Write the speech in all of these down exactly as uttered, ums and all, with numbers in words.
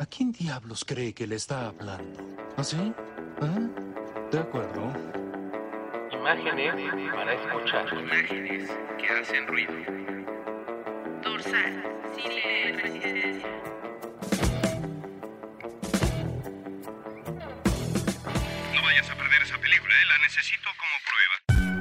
¿A quién diablos cree que le está hablando? ¿Ah, sí? ¿Ah? De acuerdo. Imágenes para escuchar. Imágenes que hacen ruido. Dorsal, cine de resistencia. No vayas a perder esa película, ¿eh? La necesito como prueba.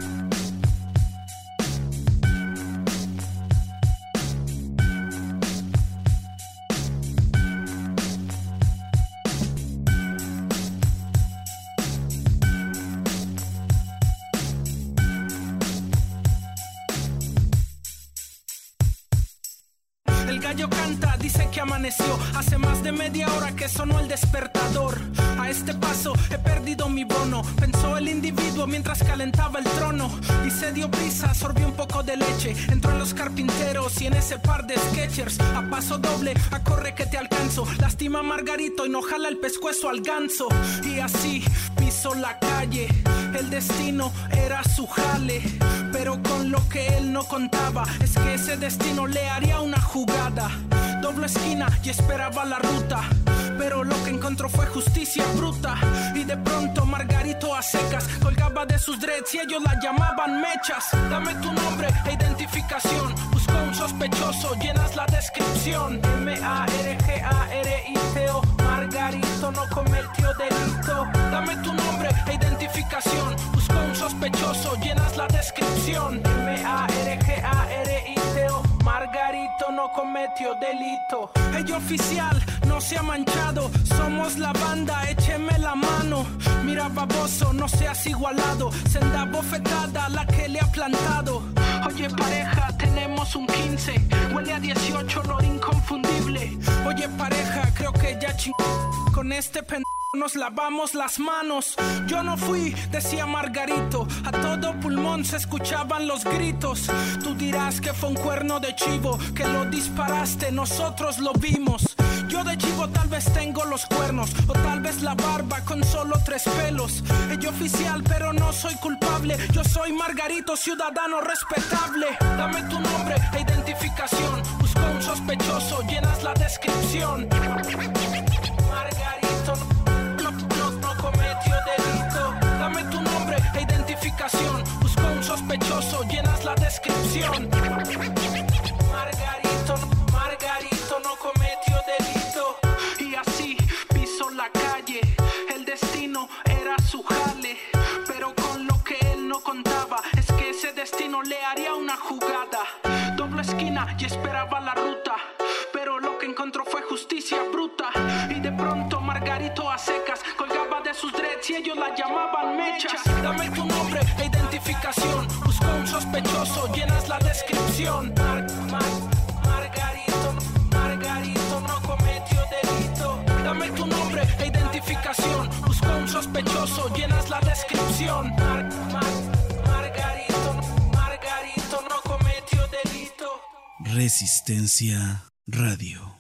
Amaneció hace más de media hora que sonó el despertador. A este paso he perdido mi bono, pensó el individuo mientras calentaba el trono. Y se dio prisa, sorbió un poco de leche, entró en los carpinteros y en ese par de Skechers. A paso doble, a corre que te alcanzo. Lastima a Margarito y no jala el pescuezo al ganso. Y así pisó la calle, el destino era su jale. Pero con lo que él no contaba es que ese destino le haría una jugada. Doble esquina y esperaba la ruta, pero lo que encontró fue justicia bruta. Y de pronto Margarito a secas colgaba de sus dreads y ellos la llamaban mechas. Dame tu nombre e identificación, buscó un sospechoso, llenas la descripción. M A R G A R I T O, Margarito no cometió delito. Dame tu nombre e identificación, buscó un sospechoso, llenas la descripción. M A R G A R I T O, Margarito no cometió delito. Ella oficial no se ha manchado, somos la banda, écheme la mano. Mira baboso, no seas igualado, senda bofetada la que le ha plantado. Oye pareja, tenemos un quince, huele a dieciocho, olor inconfundible. Oye pareja, creo que ya ching... con este pendejo nos lavamos las manos. Yo no fui, decía Margarito, a todo pulmón se escuchaban los gritos. Tú dirás que fue un cuerno de chivo, que lo disparaste, nosotros lo vimos. Yo de chivo tal vez tengo los cuernos, o tal vez la barba con solo tres pelos. Ella oficial pero no soy culpable, yo soy Margarito, ciudadano respetable. Dame tu nombre e identificación, busco un sospechoso, llenas la descripción. Margarito no, no, no cometió delito. Dame tu nombre e identificación, busco un sospechoso, llenas la descripción. Margarito, Margarito no cometió delito. Y así pisó la calle, el destino era su jale. Pero con lo que él no contaba es que ese destino le haría una jugada. Doble esquina y esperaba la ruta, pero lo que encontró fue justicia bruta. Y de pronto Margarito a secas colgaba de sus dreads y ellos la llamaban mechas. Dame tu nombre e identificación, busco un sospechoso, llenas la descripción. Mar, Mar, Margarito, Margarito no cometió delito. Dame tu nombre e identificación, busco un sospechoso, llenas la descripción. Mar, Mar, Margarito, Margarito no cometió delito. Resistencia Radio.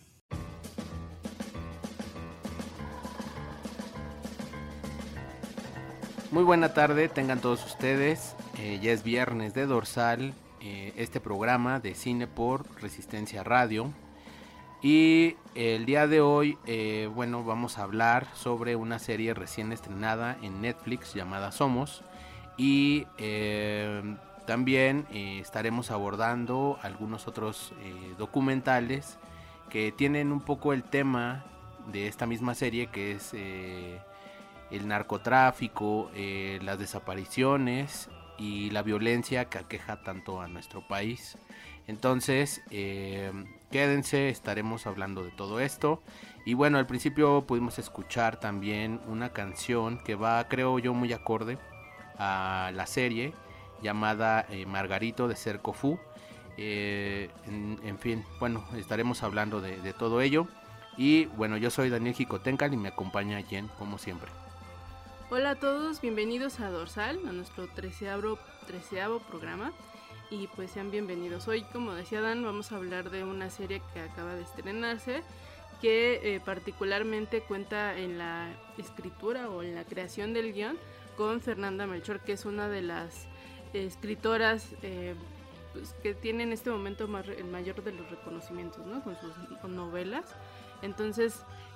Muy buena tarde, tengan todos ustedes. Eh, ya es viernes de Dorsal, eh, este programa de cine por Resistencia Radio. Y el día de hoy, eh, bueno, vamos a hablar sobre una serie recién estrenada en Netflix llamada Somos. Y eh, también eh, estaremos abordando algunos otros eh, documentales que tienen un poco el tema de esta misma serie, que es eh, el narcotráfico, eh, las desapariciones y la violencia que aqueja tanto a nuestro país. Entonces, eh, quédense, estaremos hablando de todo esto. Y bueno, al principio pudimos escuchar también una canción que va, creo yo, muy acorde a la serie, llamada eh, Margarito de Cerco Fu. Eh, en, en fin, bueno, estaremos hablando de, de todo ello. Y bueno, yo soy Daniel Jicotencal y me acompaña Jen, como siempre. Hola a todos, bienvenidos a Dorsal, a nuestro treceavo, treceavo programa. Y pues sean bienvenidos. Hoy, como decía Dan, vamos a hablar de una serie que acaba de estrenarse, que eh, particularmente cuenta en la escritura o en la creación del guión con Fernanda Melchor, que es una de las eh, escritoras eh, pues, que tiene en este momento más, el mayor de los reconocimientos, ¿no? Con sus con novelas. Entonces,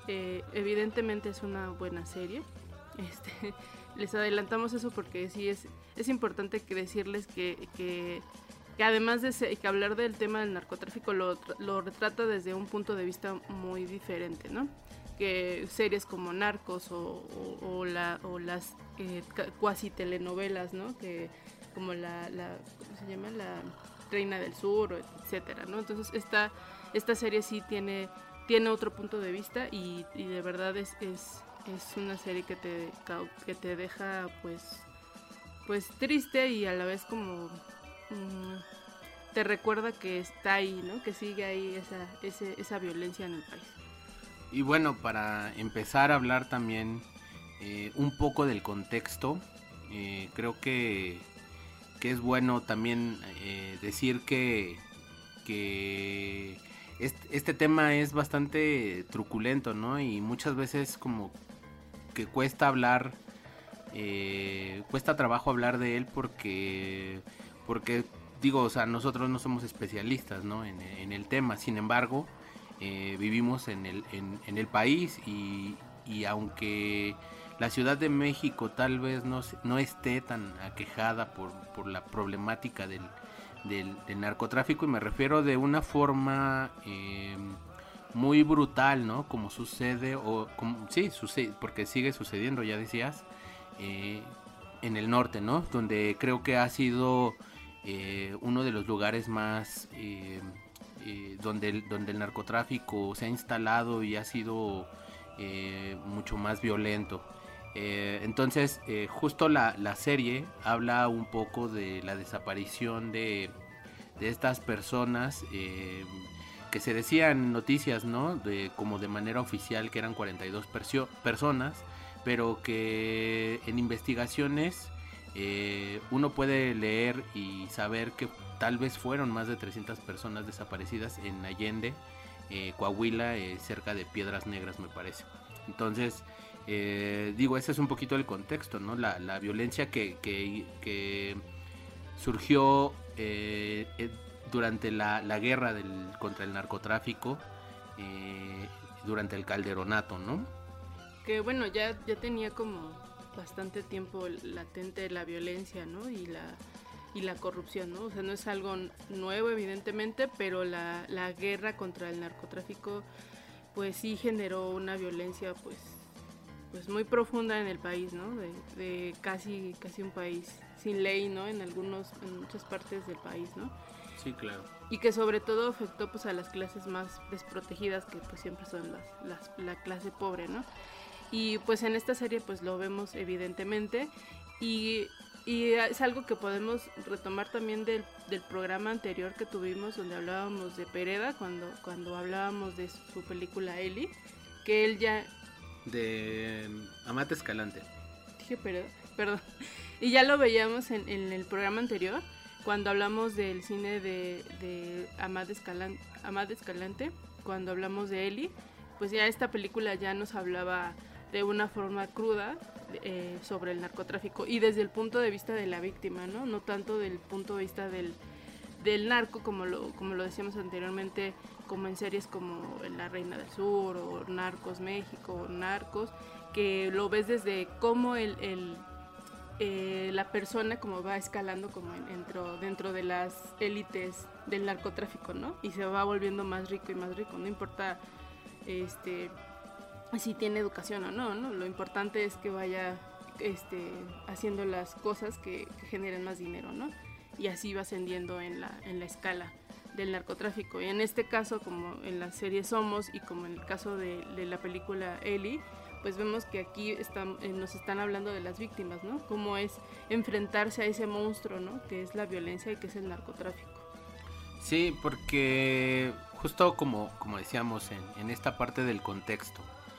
Eh, evidentemente es una buena serie. Este, les adelantamos eso porque sí es, es importante que decirles que, que, que además de ser, que hablar del tema del narcotráfico lo, lo retrata desde un punto de vista muy diferente, ¿no? Que series como Narcos o, o, o, la, o las eh, cuasi telenovelas, ¿no? Que como la, la ¿cómo se llama? La Reina del Sur, etcétera, ¿no? Entonces esta, esta serie sí tiene, tiene otro punto de vista y, y de verdad es, es, es una serie que te, que te deja pues, pues triste y a la vez como mmm, te recuerda que está ahí, ¿no? Que sigue ahí esa, ese, esa violencia en el país. Y bueno, para empezar a hablar también eh, un poco del contexto, eh, creo que, que es bueno también eh, decir que, que este, este tema es bastante truculento, ¿no? Y muchas veces como que cuesta hablar, eh, cuesta trabajo hablar de él porque, porque digo, o sea, nosotros no somos especialistas, ¿no? en, en el tema, sin embargo... Eh, vivimos en el, en, en el país y, y aunque la Ciudad de México tal vez no, no esté tan aquejada por, por la problemática del, del, del narcotráfico, y me refiero de una forma eh, muy brutal, ¿no? Como sucede, o como, sí, sucede, porque sigue sucediendo, ya decías, eh, en el norte, ¿no? Donde creo que ha sido eh, uno de los lugares más... Eh, Eh, donde, el, donde el narcotráfico se ha instalado y ha sido eh, mucho más violento. Eh, entonces, eh, justo la, la serie habla un poco de la desaparición de, de estas personas eh, que se decían noticias, ¿no? De, como de manera oficial que eran cuarenta y dos persio- personas, pero que en investigaciones eh, uno puede leer y saber que tal vez fueron más de trescientas personas desaparecidas en Allende, eh, Coahuila, eh, cerca de Piedras Negras, me parece. Entonces, eh, digo, ese es un poquito el contexto, ¿no? La, la violencia que, que, que surgió eh, eh, durante la, la guerra del, contra el narcotráfico, eh, durante el Calderonato, ¿no? Que bueno, ya, ya tenía como bastante tiempo latente la violencia, ¿no? Y la... y la corrupción, ¿no? O sea, no es algo nuevo evidentemente, pero la, la guerra contra el narcotráfico pues sí generó una violencia pues, pues muy profunda en el país, ¿no? De, de casi, casi un país sin ley, ¿no? En algunos, en muchas partes del país, ¿no? Sí, claro. Y que sobre todo afectó pues a las clases más desprotegidas, que pues siempre son las, las, la clase pobre, ¿no? Y pues en esta serie pues lo vemos evidentemente y... Y es algo que podemos retomar también del, del programa anterior que tuvimos, donde hablábamos de Pereda, cuando, cuando hablábamos de su película Eli, que él ya... De Amate Escalante. Dije Pereda, perdón. Y ya lo veíamos en, en el programa anterior, cuando hablamos del cine de, de Amate Escalante, Amate Escalante, cuando hablamos de Eli, pues ya esta película ya nos hablaba de una forma cruda, Eh, sobre el narcotráfico y desde el punto de vista de la víctima, ¿no? No tanto del punto de vista del, del narco como lo, como lo decíamos anteriormente, como en series como La Reina del Sur o Narcos México o Narcos, que lo ves desde cómo el, el, eh, la persona como va escalando como en, dentro, dentro de las élites del narcotráfico, ¿no? Y se va volviendo más rico y más rico, no importa este si tiene educación o no, ¿no? Lo importante es que vaya este, haciendo las cosas que, que generen más dinero, ¿no? Y así va ascendiendo en la, en la escala del narcotráfico. Y en este caso, como en la serie Somos y como en el caso de, de la película Eli, pues vemos que aquí están, eh, nos están hablando de las víctimas, ¿no? Cómo es enfrentarse a ese monstruo, ¿no? Que es la violencia y que es el narcotráfico. Sí, porque justo como, como decíamos en, en esta parte del contexto,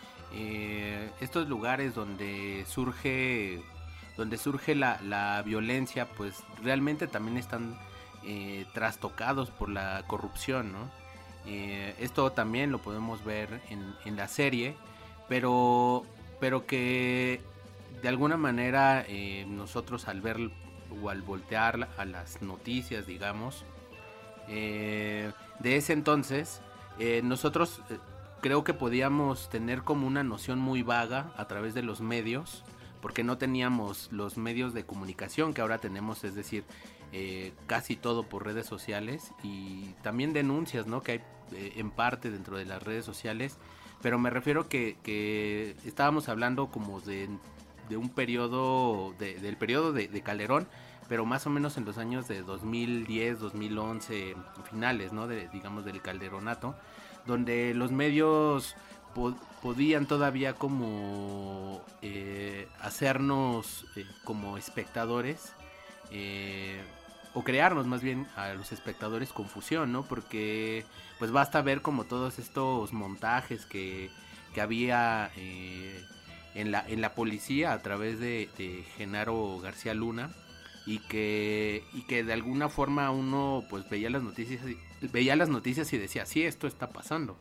Eh, estos lugares donde surge donde surge la, la violencia pues realmente también están eh, trastocados por la corrupción, ¿no? Eh, esto también lo podemos ver en, en la serie, pero pero que de alguna manera eh, nosotros al ver o al voltear a las noticias, digamos, eh, de ese entonces, eh, nosotros eh, creo que podíamos tener como una noción muy vaga a través de los medios, porque no teníamos los medios de comunicación que ahora tenemos, es decir, eh, casi todo por redes sociales y también denuncias, ¿no? Que hay eh, en parte dentro de las redes sociales, pero me refiero que, que estábamos hablando como de, de un periodo, de, del periodo de, de Calderón, pero más o menos en los años de dos mil diez, dos mil once, finales, ¿no? De, digamos, del calderonato, donde los medios po- podían todavía como eh, hacernos eh, como espectadores, eh, o crearnos más bien a los espectadores confusión, ¿no? Porque pues basta ver como todos estos montajes que, que había eh, en, la, en la policía a través de, de Genaro García Luna, y que y que de alguna forma uno pues veía las noticias y, veía las noticias y decía, sí, esto está pasando,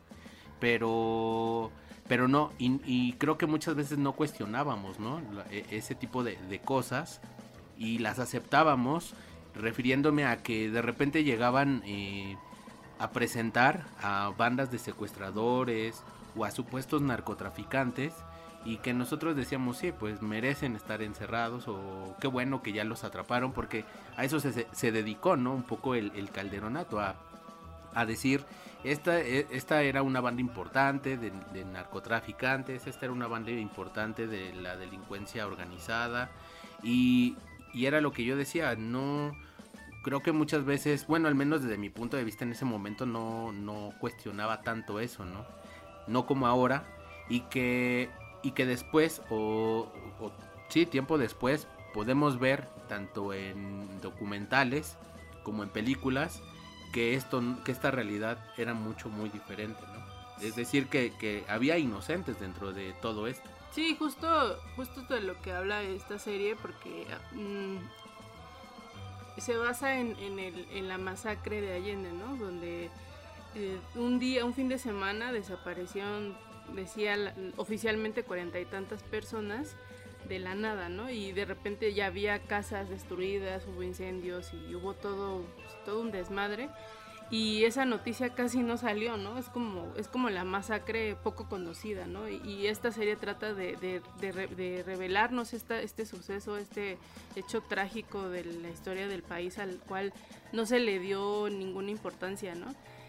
pero pero no, y, y creo que muchas veces no cuestionábamos, ¿no? Ese tipo de, de cosas y las aceptábamos, refiriéndome a que de repente llegaban eh, a presentar a bandas de secuestradores o a supuestos narcotraficantes, y que nosotros decíamos, sí, pues merecen estar encerrados, o qué bueno que ya los atraparon, porque a eso se, se dedicó, ¿no? Un poco el, el calderonato, a, a decir, esta, esta era una banda importante de, de narcotraficantes, esta era una banda importante de la delincuencia organizada, y, y era lo que yo decía, no... Creo que muchas veces, bueno, al menos desde mi punto de vista en ese momento no, no cuestionaba tanto eso, ¿no? No como ahora, y que... y que después, o, o sí, tiempo después, podemos ver tanto en documentales como en películas que esto, que esta realidad era mucho, muy diferente, ¿no? Es decir, que, que había inocentes dentro de todo esto. Sí, justo, justo de lo que habla esta serie, porque mmm, se basa en, en, el, en la masacre de Allende, ¿no? Donde eh, un día, un fin de semana desaparecieron, decía la, oficialmente cuarenta y tantas personas de la nada, ¿no? Y de repente ya había casas destruidas, hubo incendios y hubo todo, todo un desmadre, y esa noticia casi no salió, ¿no? Es como, es como la masacre poco conocida, ¿no? Y, y esta serie trata de, de, de, de revelarnos esta, este suceso, este hecho trágico de la historia del país al cual no se le dio ninguna importancia, ¿no?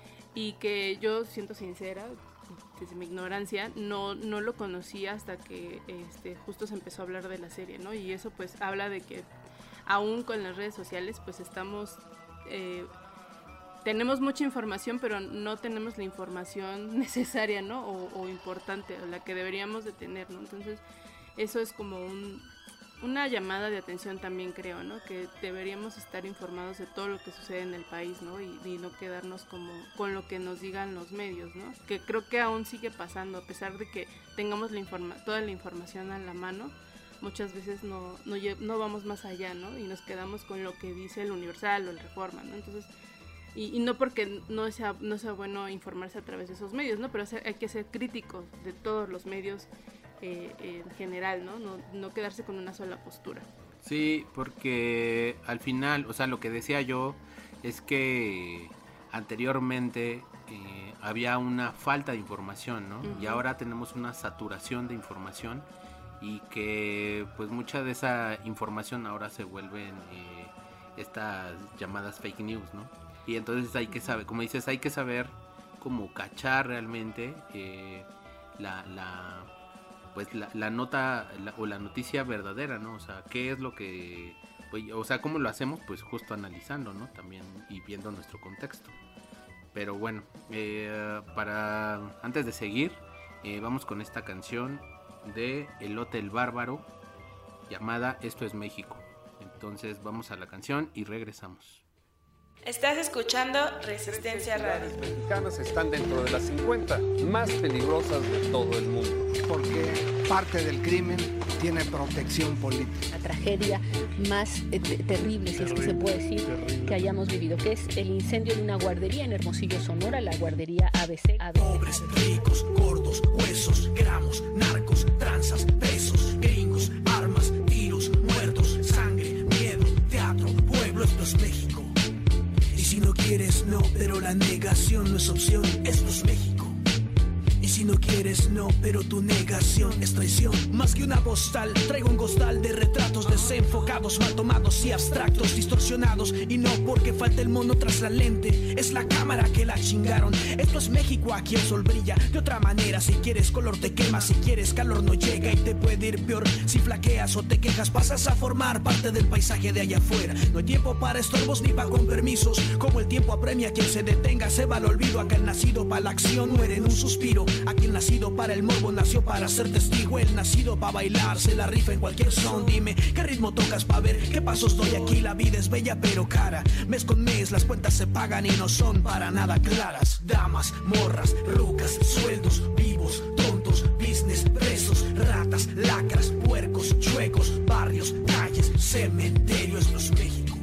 Y que yo, siento sincera, desde mi ignorancia, no, no lo conocía hasta que este, justo se empezó a hablar de la serie, ¿no? Y eso pues habla de que aún con las redes sociales pues estamos, eh, tenemos mucha información, pero no tenemos la información necesaria, ¿no? O, o importante, o la que deberíamos de tener, ¿no? Entonces eso es como un, una llamada de atención también, creo, ¿no? Que deberíamos estar informados de todo lo que sucede en el país, ¿no? Y, y no quedarnos como con lo que nos digan los medios, ¿no? Que creo que aún sigue pasando, a pesar de que tengamos la informa- toda la información a la mano, muchas veces no, no, no vamos más allá, ¿no? Y nos quedamos con lo que dice el Universal o el Reforma, ¿no? Entonces, y, y no porque no sea, no sea bueno informarse a través de esos medios, ¿no? Pero hay que ser críticos de todos los medios Eh, en general, ¿no? ¿no? No quedarse con una sola postura. Sí, porque al final, o sea, lo que decía yo es que anteriormente eh, había una falta de información, ¿no? Uh-huh. Y ahora tenemos una saturación de información, y que pues mucha de esa información ahora se vuelven eh, estas llamadas fake news, ¿no? Y entonces hay que saber, como dices, hay que saber cómo cachar realmente eh, la... la pues la, la nota la, o la noticia verdadera, ¿no? O sea, qué es lo que, pues, o sea, cómo lo hacemos, pues justo analizando, ¿no? También, y viendo nuestro contexto. Pero bueno, eh, para antes de seguir, eh, vamos con esta canción de Elote el Bárbaro llamada Esto es México. Entonces vamos a la canción y regresamos. Estás escuchando Resistencia Radio. Las mexicanas están dentro de las cincuenta más peligrosas de todo el mundo. Porque parte del crimen tiene protección política. La tragedia más eh, te- terrible, si es que se puede decir, terrible, que hayamos vivido, que es el incendio de una guardería en Hermosillo, Sonora, la guardería A B C. A B C. Pobres, ricos, gordos, huesos, gramos, narcos, tranzas, pesos, gringos, armas, tiros, muertos, sangre, miedo, teatro, pueblo, esto es México. Si no quieres, no, pero la negación no es opción, esto es México. Y si no pero tu negación es traición. Más que una postal, traigo un costal de retratos desenfocados, mal tomados y abstractos, distorsionados. Y no porque falte el mono tras la lente, es la cámara que la chingaron. Esto es México, aquí el sol brilla de otra manera. Si quieres color te quema, si quieres calor no llega y te puede ir peor. Si flaqueas o te quejas pasas a formar parte del paisaje de allá afuera. No hay tiempo para estorbos ni pa' con permisos. Como el tiempo apremia, quien se detenga se va al olvido. Aquel nacido para la acción muere en un suspiro. Aquel nacido para el morbo nació para ser testigo. El nacido para bailar se la rifa en cualquier son. Dime qué ritmo tocas pa' ver qué pasos doy aquí. La vida es bella pero cara, mes con mes las cuentas se pagan y no son para nada claras. Damas, morras, rucas, sueldos, vivos, tontos, business, presos, ratas, lacras, puercos, chuecos, barrios, calles, cementerio. Esto es México.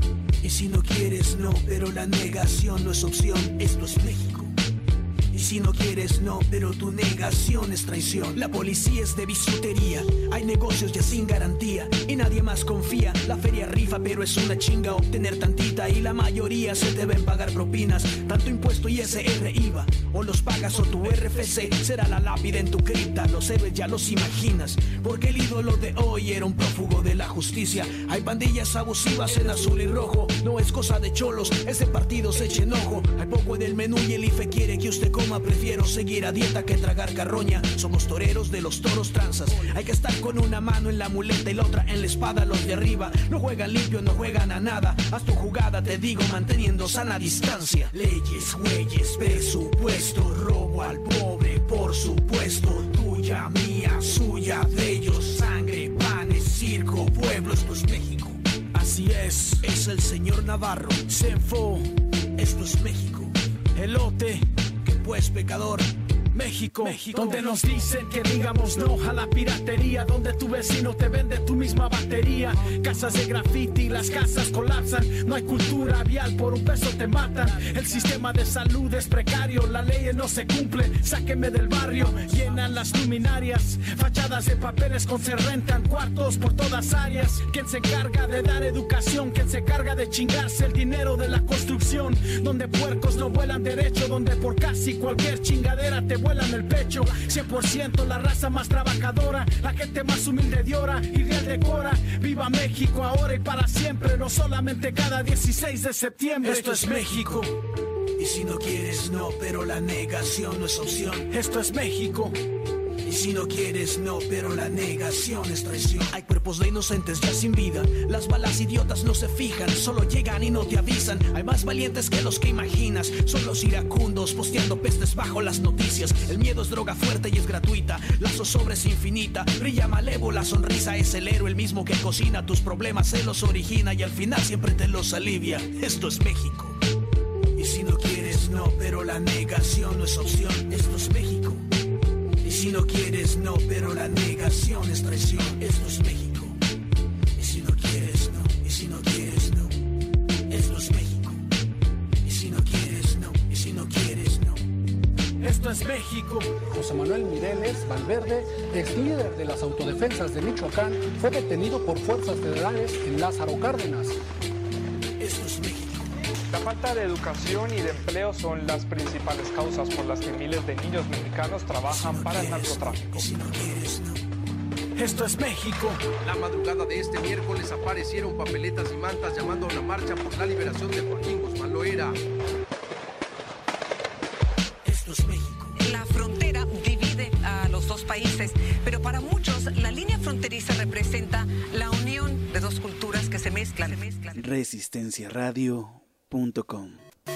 Y si no quieres, no, pero la negación no es opción. Esto es México. Y si no quieres, no, pero tu negación es traición. La policía es de bisutería, hay negocios ya sin garantía y nadie más confía. La feria rifa, pero es una chinga obtener tantita y la mayoría se deben pagar propinas. Tanto impuesto y S R I V A, o los pagas o tu R F C será la lápida en tu cripta. Los héroes ya los imaginas, porque el ídolo de hoy era un prófugo de la justicia. Hay pandillas abusivas en azul y rojo, no es cosa de cholos, es de partidos, echen ojo. Hay poco en el menú y el I F E quiere que usted coma. Prefiero seguir a dieta que tragar carroña. Somos toreros de los toros tranzas. Hay que estar con una mano en la muleta y la otra en la espada. Los de arriba no juegan limpio, no juegan a nada. Haz tu jugada, te digo, manteniendo sana distancia. Leyes, güeyes, presupuesto, robo al pobre, por supuesto. Tuya, mía, suya, de ellos. Sangre, panes, circo, pueblo. Esto es México. Así es, es el señor Navarro. Senfo, esto es México. Elote, pues pecador. México, México, donde nos dicen que digamos no a la piratería, donde tu vecino te vende tu misma batería, casas de graffiti, las casas colapsan, no hay cultura vial, por un peso te matan, el sistema de salud es precario, la ley no se cumple, sáquenme del barrio, llenan las luminarias, fachadas de papeles con se rentan, cuartos por todas áreas, ¿quién se encarga de dar educación? ¿Quién se encarga de chingarse el dinero de la construcción? Donde puercos no vuelan derecho, donde por casi cualquier chingadera te vuelan el pecho, cien por ciento la raza más trabajadora, la gente más humilde de hora y real decora. Viva México ahora y para siempre, no solamente cada dieciséis de septiembre. Esto es México. Y si no quieres, no, pero la negación no es opción. Esto es México. Y si no quieres, no, pero la negación es traición. Hay cuerpos de inocentes ya sin vida. Las balas idiotas no se fijan, solo llegan y no te avisan. Hay más valientes que los que imaginas. Son los iracundos posteando pestes bajo las noticias. El miedo es droga fuerte y es gratuita. La zozobra es infinita. Brilla malévola, sonrisa es el héroe, el mismo que cocina tus problemas, se los origina y al final siempre te los alivia. Esto es México. Y si no quieres, no, pero la negación no es opción. Esto es México. Y si no quieres, no, pero la negación es traición. Esto es México. Y si no quieres, no. Y si no quieres, no. Esto es México. Y si no quieres, no. Y si no quieres, no. Esto es México. José Manuel Mireles Valverde, ex líder de las autodefensas de Michoacán, fue detenido por fuerzas federales en Lázaro Cárdenas. Esto es México. La falta de educación y de empleo son las principales causas por las que miles de niños mexicanos trabajan si no para quieres, el narcotráfico. Si no quieres, no. Esto es México. La madrugada de este miércoles aparecieron papeletas y mantas llamando a una marcha por la liberación de Joaquín Guzmán Loera. Esto es México. La frontera divide a los dos países, pero para muchos la línea fronteriza representa la unión de dos culturas que se mezclan. Resistencia Radio punto com.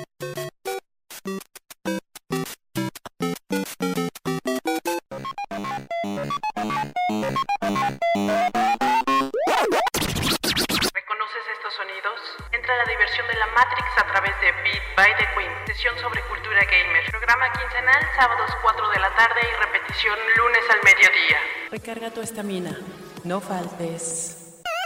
¿Reconoces estos sonidos? Entra a la diversión de la Matrix a través de Beat by the Queen, sesión sobre cultura gamer, programa quincenal, sábados cuatro de la tarde y repetición lunes al mediodía. Recarga tu estamina, no faltes.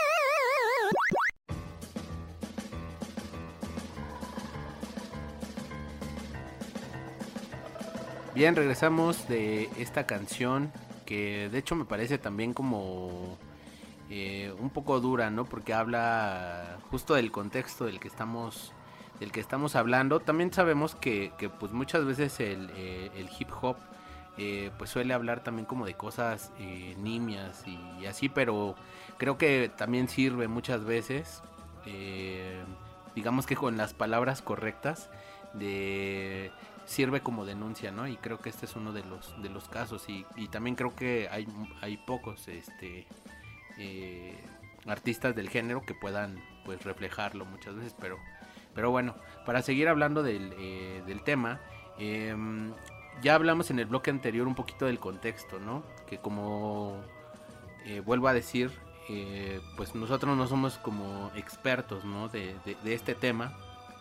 Bien, regresamos de esta canción que de hecho me parece también como eh, un poco dura, ¿no? Porque habla justo del contexto del que estamos del que estamos hablando. También sabemos que, que pues muchas veces el, eh, el hip hop eh, pues suele hablar también como de cosas eh, nimias y, y así, pero creo que también sirve muchas veces, eh, digamos que con las palabras correctas, de sirve como denuncia, ¿no? Y creo que este es uno de los de los casos y, y también creo que hay hay pocos este eh, artistas del género que puedan pues reflejarlo muchas veces, pero pero bueno, para seguir hablando del eh, del tema, eh, ya hablamos en el bloque anterior un poquito del contexto, ¿no? Que como eh, vuelvo a decir, eh, pues nosotros no somos como expertos, ¿no? de, de, de este tema.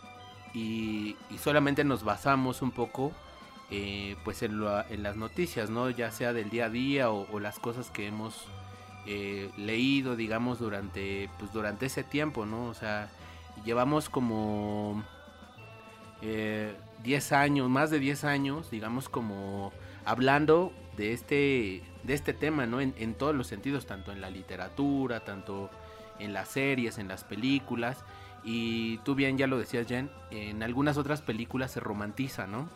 Y, y solamente nos basamos un poco eh, pues en, lo, en las noticias, ¿no? Ya sea del día a día o, o las cosas que hemos eh, leído, digamos, durante pues durante ese tiempo, ¿no? O sea, llevamos como eh, diez años, más de diez años, digamos, como hablando de este de este tema, ¿no? En, en todos los sentidos, tanto en la literatura, tanto en las series, en las películas. Y tú bien ya lo decías, Jen, en algunas otras películas se romantiza, ¿no?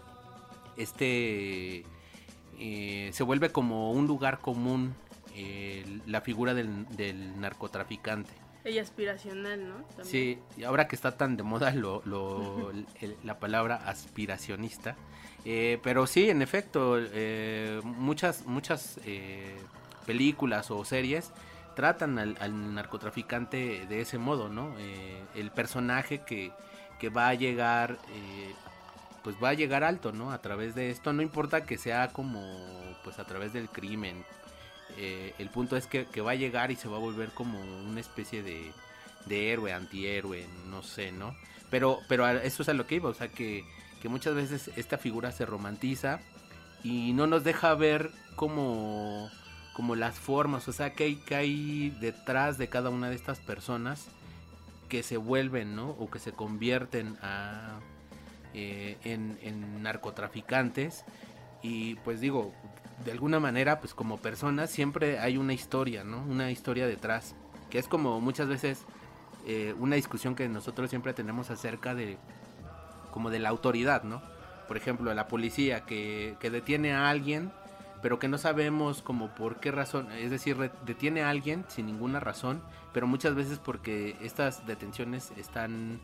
Este eh, se vuelve como un lugar común eh, la figura del, del narcotraficante. Y aspiracional, ¿no? También. Sí, y ahora que está tan de moda lo, lo, el, la palabra aspiracionista. Eh, pero sí, en efecto, eh, muchas, muchas eh, películas o series tratan al, al narcotraficante de ese modo, ¿no? Eh, el personaje que, que va a llegar, eh, pues va a llegar alto, ¿no? A través de esto, no importa que sea como, pues a través del crimen. Eh, el punto es que, que va a llegar y se va a volver como una especie de, de héroe, antihéroe, no sé, ¿no? Pero, pero eso es a lo que iba, o sea que, que muchas veces esta figura se romantiza y no nos deja ver como... como las formas, o sea, que hay, que hay detrás de cada una de estas personas que se vuelven, ¿no? O que se convierten a, eh, en, en narcotraficantes. Y pues digo, de alguna manera, pues como personas siempre hay una historia, ¿no? Una historia detrás, que es como muchas veces eh, una discusión que nosotros siempre tenemos acerca de, como de la autoridad, ¿no? Por ejemplo, la policía que, que detiene a alguien, pero que no sabemos como por qué razón, es decir, detiene a alguien sin ninguna razón, pero muchas veces porque estas detenciones están,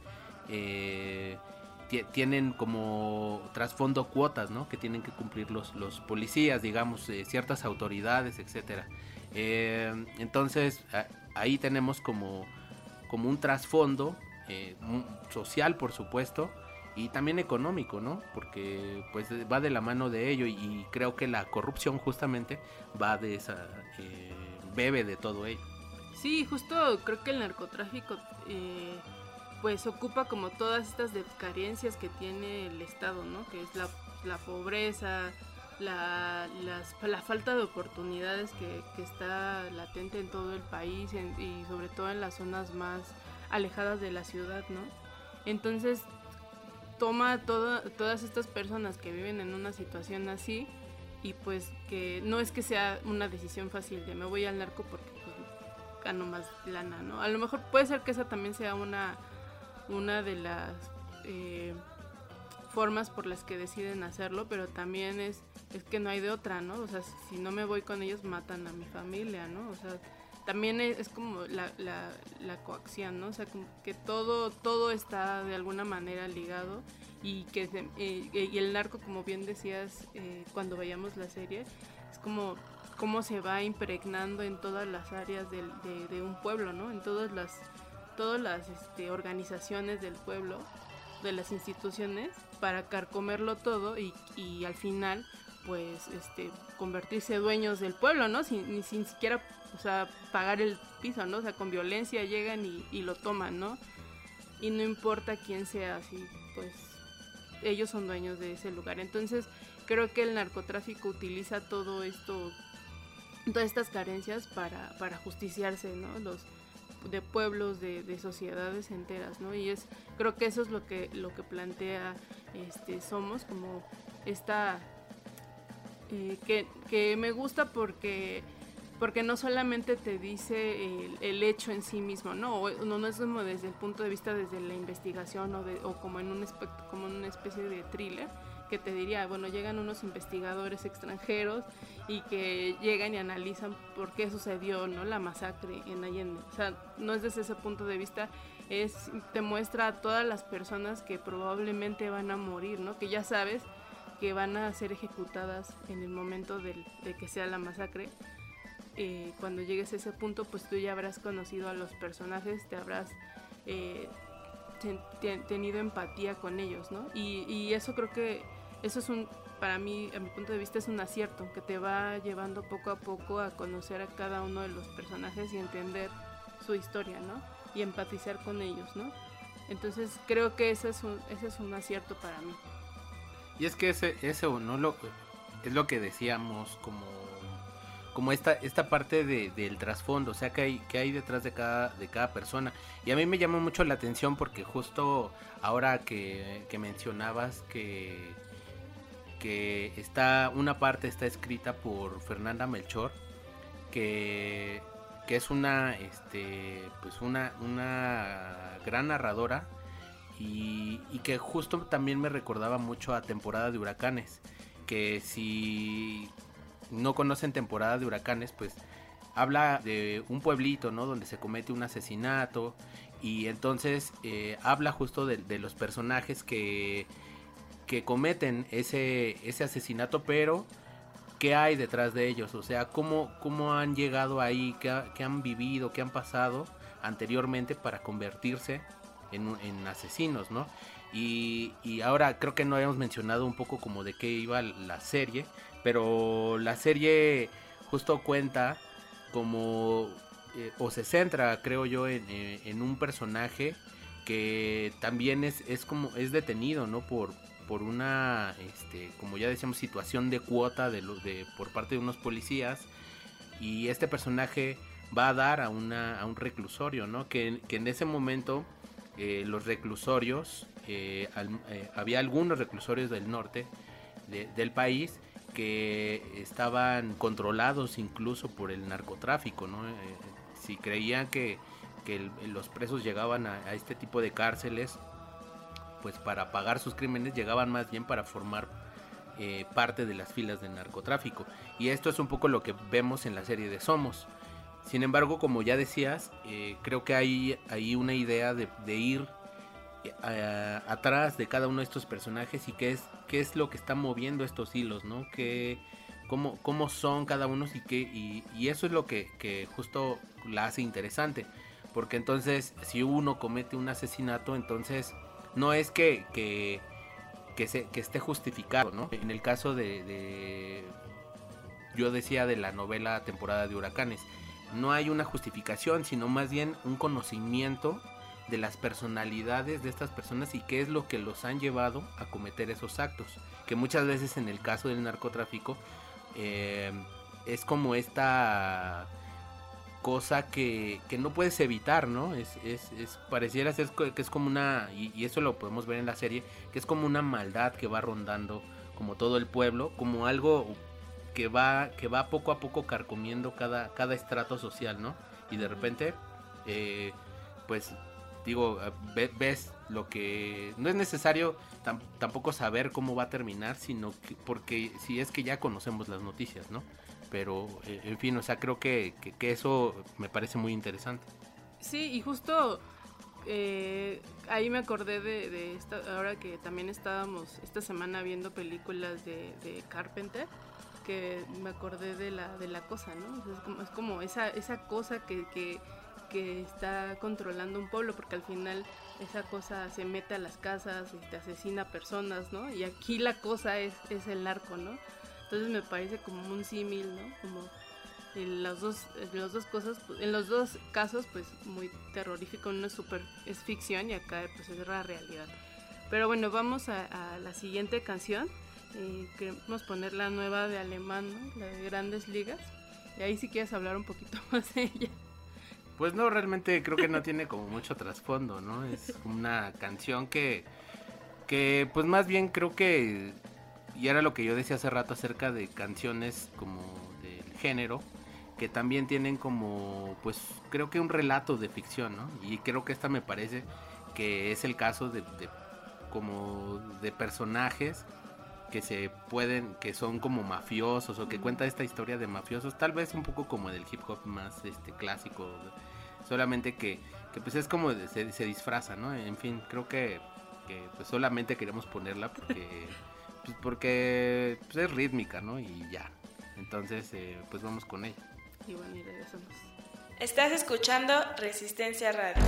eh, t- tienen como trasfondo cuotas, ¿no? Que tienen que cumplir los, los policías, digamos, eh, ciertas autoridades, etcétera. Eh, entonces, a, ahí tenemos como, como un trasfondo eh, social, por supuesto, y también económico, ¿no? Porque pues va de la mano de ello y, y creo que la corrupción justamente va de esa, eh, bebe de todo ello. Sí, justo creo que el narcotráfico eh, pues ocupa como todas estas carencias que tiene el Estado, ¿no? Que es la, la pobreza, la, las, la falta de oportunidades que, que está latente en todo el país en, y sobre todo en las zonas más alejadas de la ciudad, ¿no? Entonces toma todo, todas estas personas que viven en una situación así y pues que no es que sea una decisión fácil de me voy al narco porque pues gano más lana, ¿no? A lo mejor puede ser que esa también sea una, una de las eh, formas por las que deciden hacerlo, pero también es, es que no hay de otra, ¿no? O sea, si no me voy con ellos matan a mi familia, ¿no? O sea, también es, es como la, la, la coacción, ¿no? O sea, como que todo, todo está de alguna manera ligado y que eh, y el narco, como bien decías eh, cuando veíamos la serie, es como cómo se va impregnando en todas las áreas del, de, de un pueblo, ¿no? En todas las, todas las este, organizaciones del pueblo, de las instituciones, para carcomerlo todo y, y al final, pues, este, convertirse dueños del pueblo, ¿no? Sin, ni sin siquiera, o sea, pagar el piso, ¿no? O sea, con violencia llegan y, y lo toman, ¿no? Y no importa quién sea, así, pues, ellos son dueños de ese lugar. Entonces, creo que el narcotráfico utiliza todo esto, todas estas carencias para, para justiciarse, ¿no? Los de pueblos, de, de sociedades enteras, ¿no? Y es, creo que eso es lo que, lo que plantea este Somos, como esta eh, que, que me gusta porque porque no solamente te dice el, el hecho en sí mismo, ¿no? O, no, no es como desde el punto de vista desde la investigación o, de, o como en un aspecto, como en una especie de thriller, que te diría, bueno, llegan unos investigadores extranjeros y que llegan y analizan por qué sucedió, ¿no?, la masacre en Allende. O sea, no es desde ese punto de vista, es te muestra a todas las personas que probablemente van a morir, ¿no?, que ya sabes que van a ser ejecutadas en el momento del, de que sea la masacre. Eh, cuando llegues a ese punto, pues tú ya habrás conocido a los personajes, te habrás eh, ten, ten, tenido empatía con ellos, ¿no? Y, y eso creo que, eso es un, para mí, a mi punto de vista, es un acierto, que te va llevando poco a poco a conocer a cada uno de los personajes y entender su historia, ¿no? Y empatizar con ellos, ¿no? Entonces creo que ese es un, ese es un acierto para mí. Y es que ese, ese no lo, es lo que decíamos, como como esta esta parte de, del trasfondo, o sea, que hay que hay detrás de cada de cada persona. Y a mí me llamó mucho la atención porque justo ahora que, que mencionabas que que está una parte está escrita por Fernanda Melchor, que que es una este pues una una gran narradora y, y que justo también me recordaba mucho a Temporada de Huracanes, que si no conocen Temporada de Huracanes, pues habla de un pueblito, ¿no?, donde se comete un asesinato y entonces eh, habla justo de, de los personajes que, que cometen ese, ese asesinato, pero qué hay detrás de ellos, o sea, cómo, cómo han llegado ahí, qué, ha, qué han vivido, qué han pasado anteriormente para convertirse en, en asesinos, ¿no? Y, y ahora creo que no habíamos mencionado un poco como de qué iba la serie, pero la serie justo cuenta como eh, o se centra, creo yo, en, eh, en un personaje que también es, es como es detenido, ¿no?, por por una este como ya decíamos situación de cuota de los de por parte de unos policías, y este personaje va a dar a una a un reclusorio, ¿no?, que, que en ese momento eh, los reclusorios eh, al, eh, había algunos reclusorios del norte de, del país que estaban controlados incluso por el narcotráfico, ¿no? Eh, si creían que, que el, los presos llegaban a, a este tipo de cárceles pues para pagar sus crímenes, llegaban más bien para formar eh, parte de las filas del narcotráfico, y esto es un poco lo que vemos en la serie de Somos. Sin embargo, como ya decías, eh, creo que hay, hay una idea de, de ir eh, atrás de cada uno de estos personajes y qué es, qué es lo que está moviendo estos hilos, ¿no? Que, cómo, cómo son cada uno y, qué, y, y eso es lo que, que justo la hace interesante, porque entonces si uno comete un asesinato, entonces no es que, que, que, se, que esté justificado, ¿no? En el caso de, de, yo decía de la novela Temporada de Huracanes, no hay una justificación, sino más bien un conocimiento de las personalidades de estas personas y qué es lo que los han llevado a cometer esos actos, que muchas veces en el caso del narcotráfico eh, es como esta cosa que, que no puedes evitar, ¿no? Es, es, es pareciera ser que es como una, y, y eso lo podemos ver en la serie, que es como una maldad que va rondando como todo el pueblo, como algo que va, que va poco a poco carcomiendo cada, cada estrato social, ¿no? Y de repente, eh, pues, digo, ves lo que, no es necesario tam, tampoco saber cómo va a terminar, sino que, porque si es que ya conocemos las noticias, ¿no? Pero, eh, en fin, o sea, creo que, que, que eso me parece muy interesante. Sí, y justo eh, ahí me acordé de, de esta, ahora que también estábamos esta semana viendo películas de, de Carpenter, que me acordé de la de la cosa, ¿no? O sea, es como, es como esa, esa cosa que, que, que está controlando un pueblo, porque al final esa cosa se mete a las casas y te asesina personas, ¿no? Y aquí la cosa es, es el narco, ¿no? Entonces me parece como un símil, ¿no? Como en las dos, en las dos cosas, en los dos casos, pues muy terrorífico. Uno es super, es ficción y acá pues es la realidad. Pero bueno, vamos a, a la siguiente canción. Eh, queremos poner la nueva de Alemán, ¿no? La de Grandes Ligas. Y ahí si quieres hablar un poquito más de ella. Pues no, realmente creo que no tiene como mucho trasfondo, ¿no? Es una canción que, que pues más bien creo que, y era lo que yo decía hace rato acerca de canciones como del género, que también tienen como, pues creo que un relato de ficción, ¿no? Y creo que esta me parece que es el caso de, de como de personajes que se pueden, que son como mafiosos o que cuenta esta historia de mafiosos, tal vez un poco como del hip hop más este clásico, solamente que, que pues es como de, se, se disfraza, ¿no? En fin, creo que, que pues solamente queremos ponerla porque pues porque pues es rítmica, ¿no? Y ya, entonces eh, pues vamos con ella. Y bueno, y regresamos. Estás escuchando Resistencia Radio.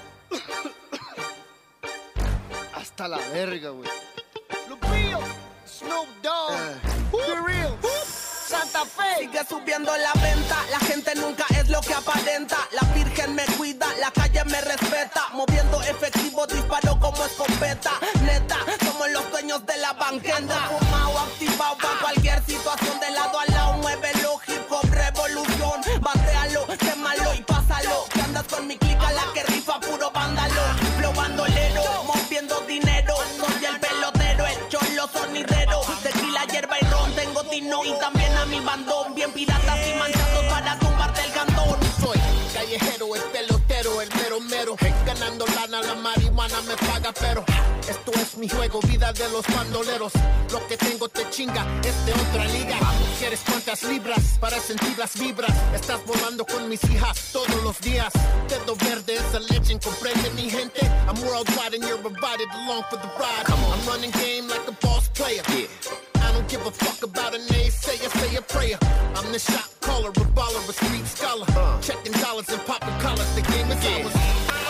Hasta la verga, güey. Lupillo, Snoop Dogg, uh, The Real, uh, Santa Fe. Sigue subiendo la venta, la gente nunca es lo que aparenta. La virgen me cuida, la calle me respeta. Moviendo efectivo, disparo como escopeta. Neta, somos los dueños de la banqueta. Fumado, activado para cualquier situación. De lado a lado, muévelo, hip hop, revolución. Batealo, quémalo y pásalo. Que andas con mi clica, la que rifa puro vándalo. Flow bandolero, moviendo dinero. Soy el pelotero, el cholo sonidero. Tequila, hierba y ron, tengo tino y también a mi bandón. Bien piratas y manchados para tumbarte el cantón. Soy callejero, el pelotero, el mero mero. Ganando lana, la marihuana me paga, pero esto es mi juego, vida de los bandoleros. Lo que tengo te chinga, es de otra liga. ¿Quieres cuántas libras para sentir las vibras? Estás volando con mis hijas todos los días. Dedo verde es a legend, comprende mi gente. I'm worldwide and you're invited along for the ride. I'm running game like a boss player. Yeah. I don't give a fuck about a naysayer, say a prayer. I'm the shot caller, a baller, a street scholar. Uh. Checking dollars and popping collars, the game is yeah. ours.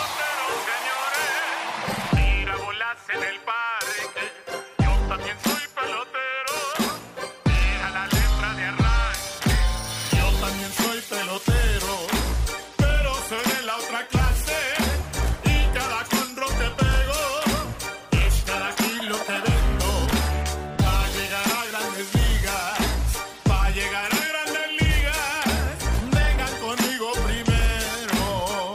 Mira, bolas en el parque, yo también soy pelotero. Mira la letra de arranque, yo también soy pelotero. Pero soy de la otra clase, y cada conro que pego es cada kilo que vendo. Pa' llegar a grandes ligas, pa' llegar a grandes ligas, vengan conmigo primero.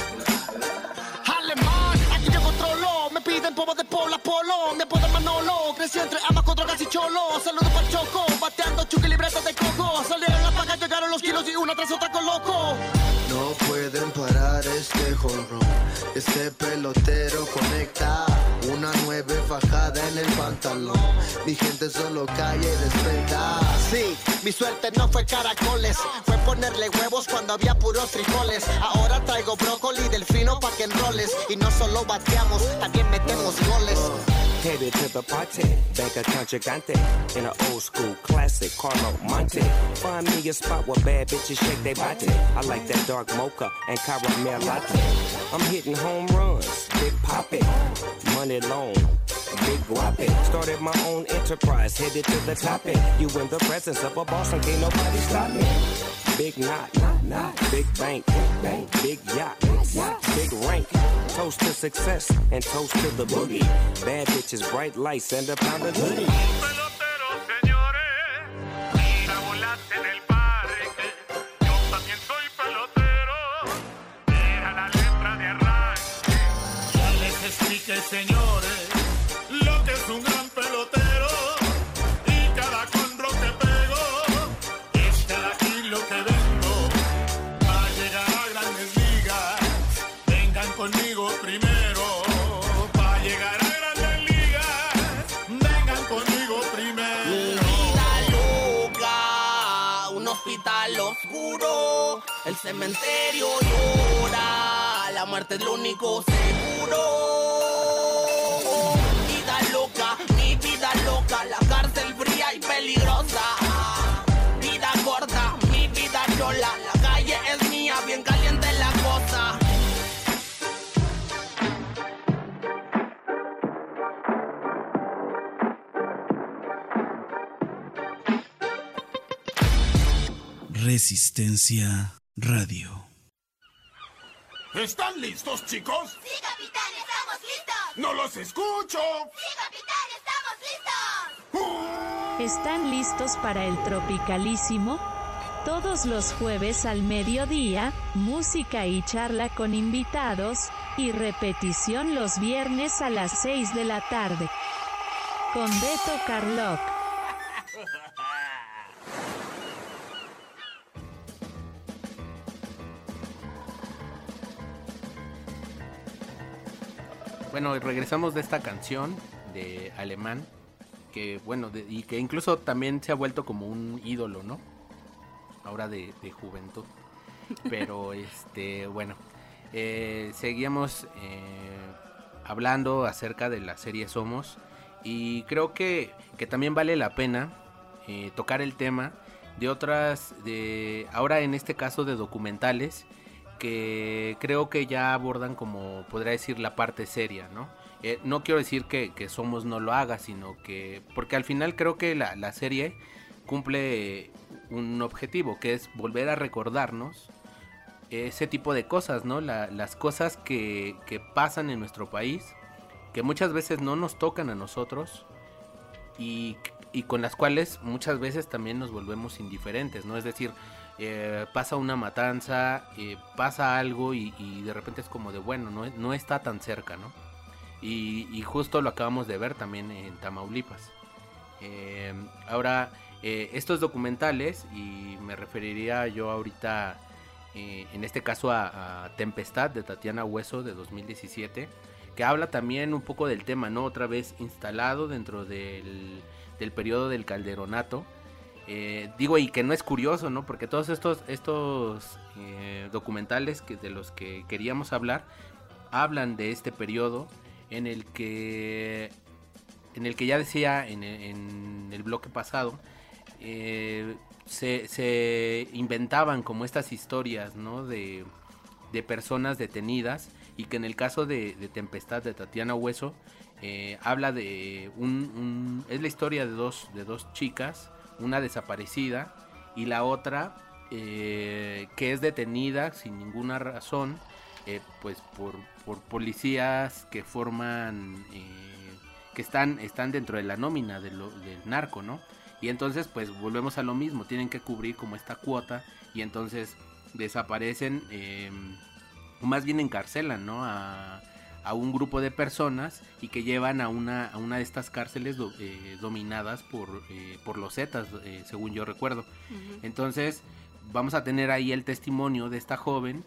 Alemán, aquí llego trolo, me piden polvo de Paula Polo, me apodan Manolo, crecí entre amas, drogas y cholo, saludo para Choco, bateando chuque libreta de coco, salieron las pagas, llegaron los kilos y una tras otra con loco. No pueden parar este jonrón, este pelotero conecta una nueve fajada en el pantalón. Mi gente solo calle y respeta. Sí, mi suerte no fue caracoles, fue ponerle huevos cuando había puros frijoles. Ahora traigo brócoli del fino pa' que enroles. Y no solo bateamos, también metemos goles. Headed to the party, bank account gigante. In an old school classic, Carlo Monte. Find me a spot where bad bitches shake their body. I like that dark mocha and caramel latte. I'm hitting home runs, big poppin', money long, big guappin'. Started my own enterprise, headed to the top end. You in the presence of a boss and can't nobody stop me. Big knot, knot, big bank, bank, big yacht, yacht, big rank. Toast to success and toast to the boogie. Bad bitches, bright lights, and a pound of goodie. Pelotero, señores, mira, bolas en el parque, yo también soy pelotero. Mira la letra de arranque, ya les expliqué, señores, lo que es un gran pelotero. Y cada conro que pego es cada kilo que vendo. Para llegar a grandes ligas, vengan conmigo primero. Para llegar a grandes ligas, vengan conmigo primero. Vida loca, un hospital oscuro, el cementerio llora, la muerte es lo único seguro. Vida loca, mi vida loca, la cárcel fría y peligrosa. Vida corta, mi vida chola, la calle es mía, bien caliente la cosa. Resistencia Radio. ¿Están listos, chicos? ¡Sí, capitán! ¡Estamos listos! ¡No los escucho! ¡Sí, capitán! ¡Estamos listos! ¿Están listos para el tropicalísimo? Todos los jueves al mediodía, música y charla con invitados, y repetición los viernes a las seis de la tarde. Con Beto Carlock. Bueno, regresamos de esta canción de Alemán, que bueno, de, y que incluso también se ha vuelto como un ídolo, ¿no? Ahora de, de juventud. Pero este, bueno, eh, seguíamos eh, hablando acerca de la serie Somos, y creo que, que también vale la pena eh, tocar el tema de otras, de ahora en este caso de documentales, que creo que ya abordan, como podría decir, la parte seria, ¿no? Eh, no quiero decir que, que Somos no lo haga, sino que, porque al final creo que la, la serie cumple un objetivo, que es volver a recordarnos ese tipo de cosas, ¿no? La, las cosas que, que pasan en nuestro país, que muchas veces no nos tocan a nosotros, y, y con las cuales muchas veces también nos volvemos indiferentes, ¿no? Es decir, eh, pasa una matanza, eh, pasa algo y, y de repente es como de, bueno, no, no está tan cerca, ¿no? Y, y justo lo acabamos de ver también en Tamaulipas. Eh, ahora, eh, estos documentales, y me referiría yo ahorita, eh, en este caso a, a Tempestad de Tatiana Hueso de dos mil diecisiete, que habla también un poco del tema, ¿no? Otra vez instalado dentro del, del periodo del Calderonato. Eh, digo, y que no es curioso, ¿no? Porque todos estos, estos eh, documentales que, de los que queríamos hablar, hablan de este periodo en el que, en el que ya decía en, en el bloque pasado, eh, se, se inventaban como estas historias, ¿no? De, de personas detenidas, y que en el caso de, de Tempestad de Tatiana Hueso, eh, habla de un, un, es la historia de dos, de dos chicas, una desaparecida y la otra eh, que es detenida sin ninguna razón, eh, pues por, por policías que forman, eh, que están, están dentro de la nómina de lo, del narco, ¿no? Y entonces pues volvemos a lo mismo, tienen que cubrir como esta cuota, y entonces desaparecen, eh, o más bien encarcelan, ¿no? A, a un grupo de personas, y que llevan a una, a una de estas cárceles do, eh, dominadas por, eh, por los Zetas, eh, según yo recuerdo. Uh-huh. Entonces vamos a tener ahí el testimonio de esta joven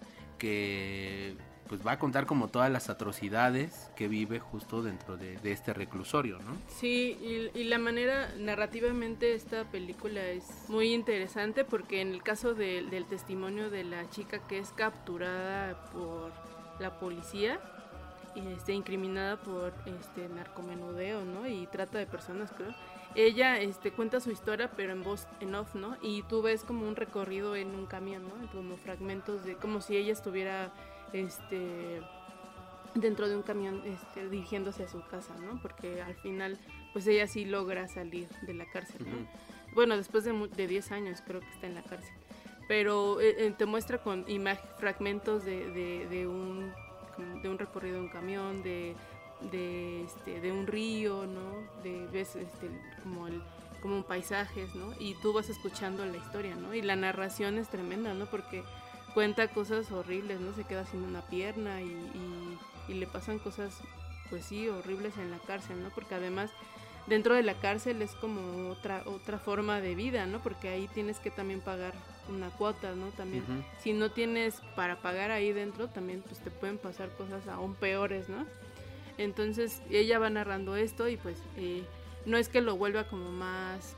que pues va a contar como todas las atrocidades que vive justo dentro de, de este reclusorio, ¿no? Sí, y, y la manera, narrativamente esta película es muy interesante, porque en el caso de, del testimonio de la chica que es capturada por la policía, este, incriminada por este narcomenudeo, ¿no? Y trata de personas, creo. Ella este, cuenta su historia, pero en voz en off, ¿no? Y tú ves como un recorrido en un camión, ¿no? Como fragmentos de, como si ella estuviera este dentro de un camión este, dirigiéndose a su casa, ¿no? Porque al final, pues ella sí logra salir de la cárcel, ¿no? Uh-huh. Bueno, después de, de diez años creo que está en la cárcel. Pero eh, te muestra con imag- fragmentos de, de, de un de un recorrido de un camión, de de este de un río, ¿no? De ves este como el como paisajes, ¿no? Y tú vas escuchando la historia, ¿no? Y la narración es tremenda, ¿no? Porque cuenta cosas horribles, ¿no? Se queda sin una pierna y, y, y le pasan cosas, pues sí, horribles en la cárcel, ¿no? Porque además dentro de la cárcel es como otra otra forma de vida, ¿no? Porque ahí tienes que también pagar una cuota, ¿no? También, uh-huh. Si no tienes para pagar ahí dentro, también pues te pueden pasar cosas aún peores, ¿no? Entonces ella va narrando esto, y pues eh, no es que lo vuelva como más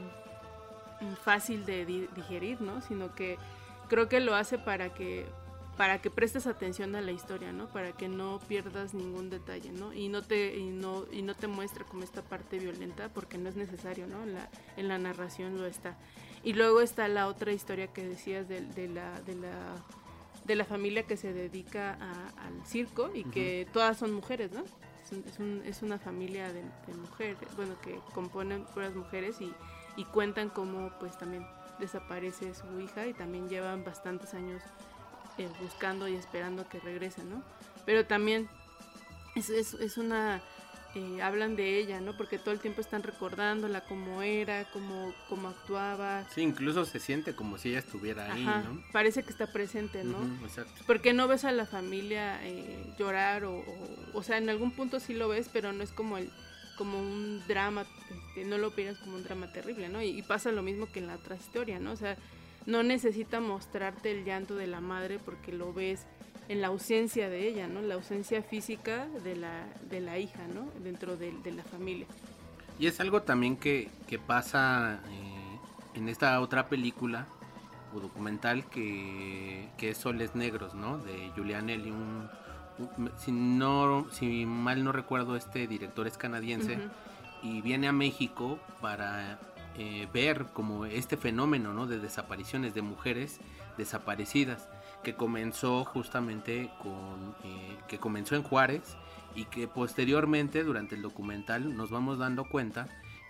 mm, fácil de di- digerir, ¿no? Sino que creo que lo hace para que para que prestes atención a la historia, ¿no? Para que no pierdas ningún detalle, ¿no? Y no te y no y no te muestra como esta parte violenta, porque no es necesario, ¿no? La, en la narración lo está. Y luego está la otra historia que decías de, de la de la de la familia que se dedica a, al circo, y que uh-huh. todas son mujeres, ¿no? Es, un, es, un, es una familia de, de mujeres, bueno, que componen puras mujeres, y, y cuentan cómo pues también desaparece su hija, y también llevan bastantes años eh, buscando y esperando que regrese, ¿no? Pero también es, es, es una... Eh, hablan de ella, ¿no? Porque todo el tiempo están recordándola, cómo era, cómo, cómo actuaba. Sí, incluso se siente como si ella estuviera ahí, Ajá, ¿no? parece que está presente, ¿no? Uh-huh, exacto. Porque no ves a la familia eh, llorar, o, o, o sea, en algún punto sí lo ves, pero no es como el como un drama, este, no lo opinas como un drama terrible, ¿no? Y, y pasa lo mismo que en la otra historia, ¿no? O sea, no necesita mostrarte el llanto de la madre, porque lo ves en la ausencia de ella, ¿no? La ausencia física de la de la hija, ¿no? Dentro de, de la familia. Y es algo también que, que pasa eh, en esta otra película o documental que, que es Soles Negros, ¿no? De Giulianelli, un, un, si, no, si mal no recuerdo, este director es canadiense uh-huh. y viene a México para eh, ver como este fenómeno, ¿no? De desapariciones de mujeres desaparecidas, que comenzó justamente con, eh, que comenzó en Juárez, y que posteriormente durante el documental nos vamos dando cuenta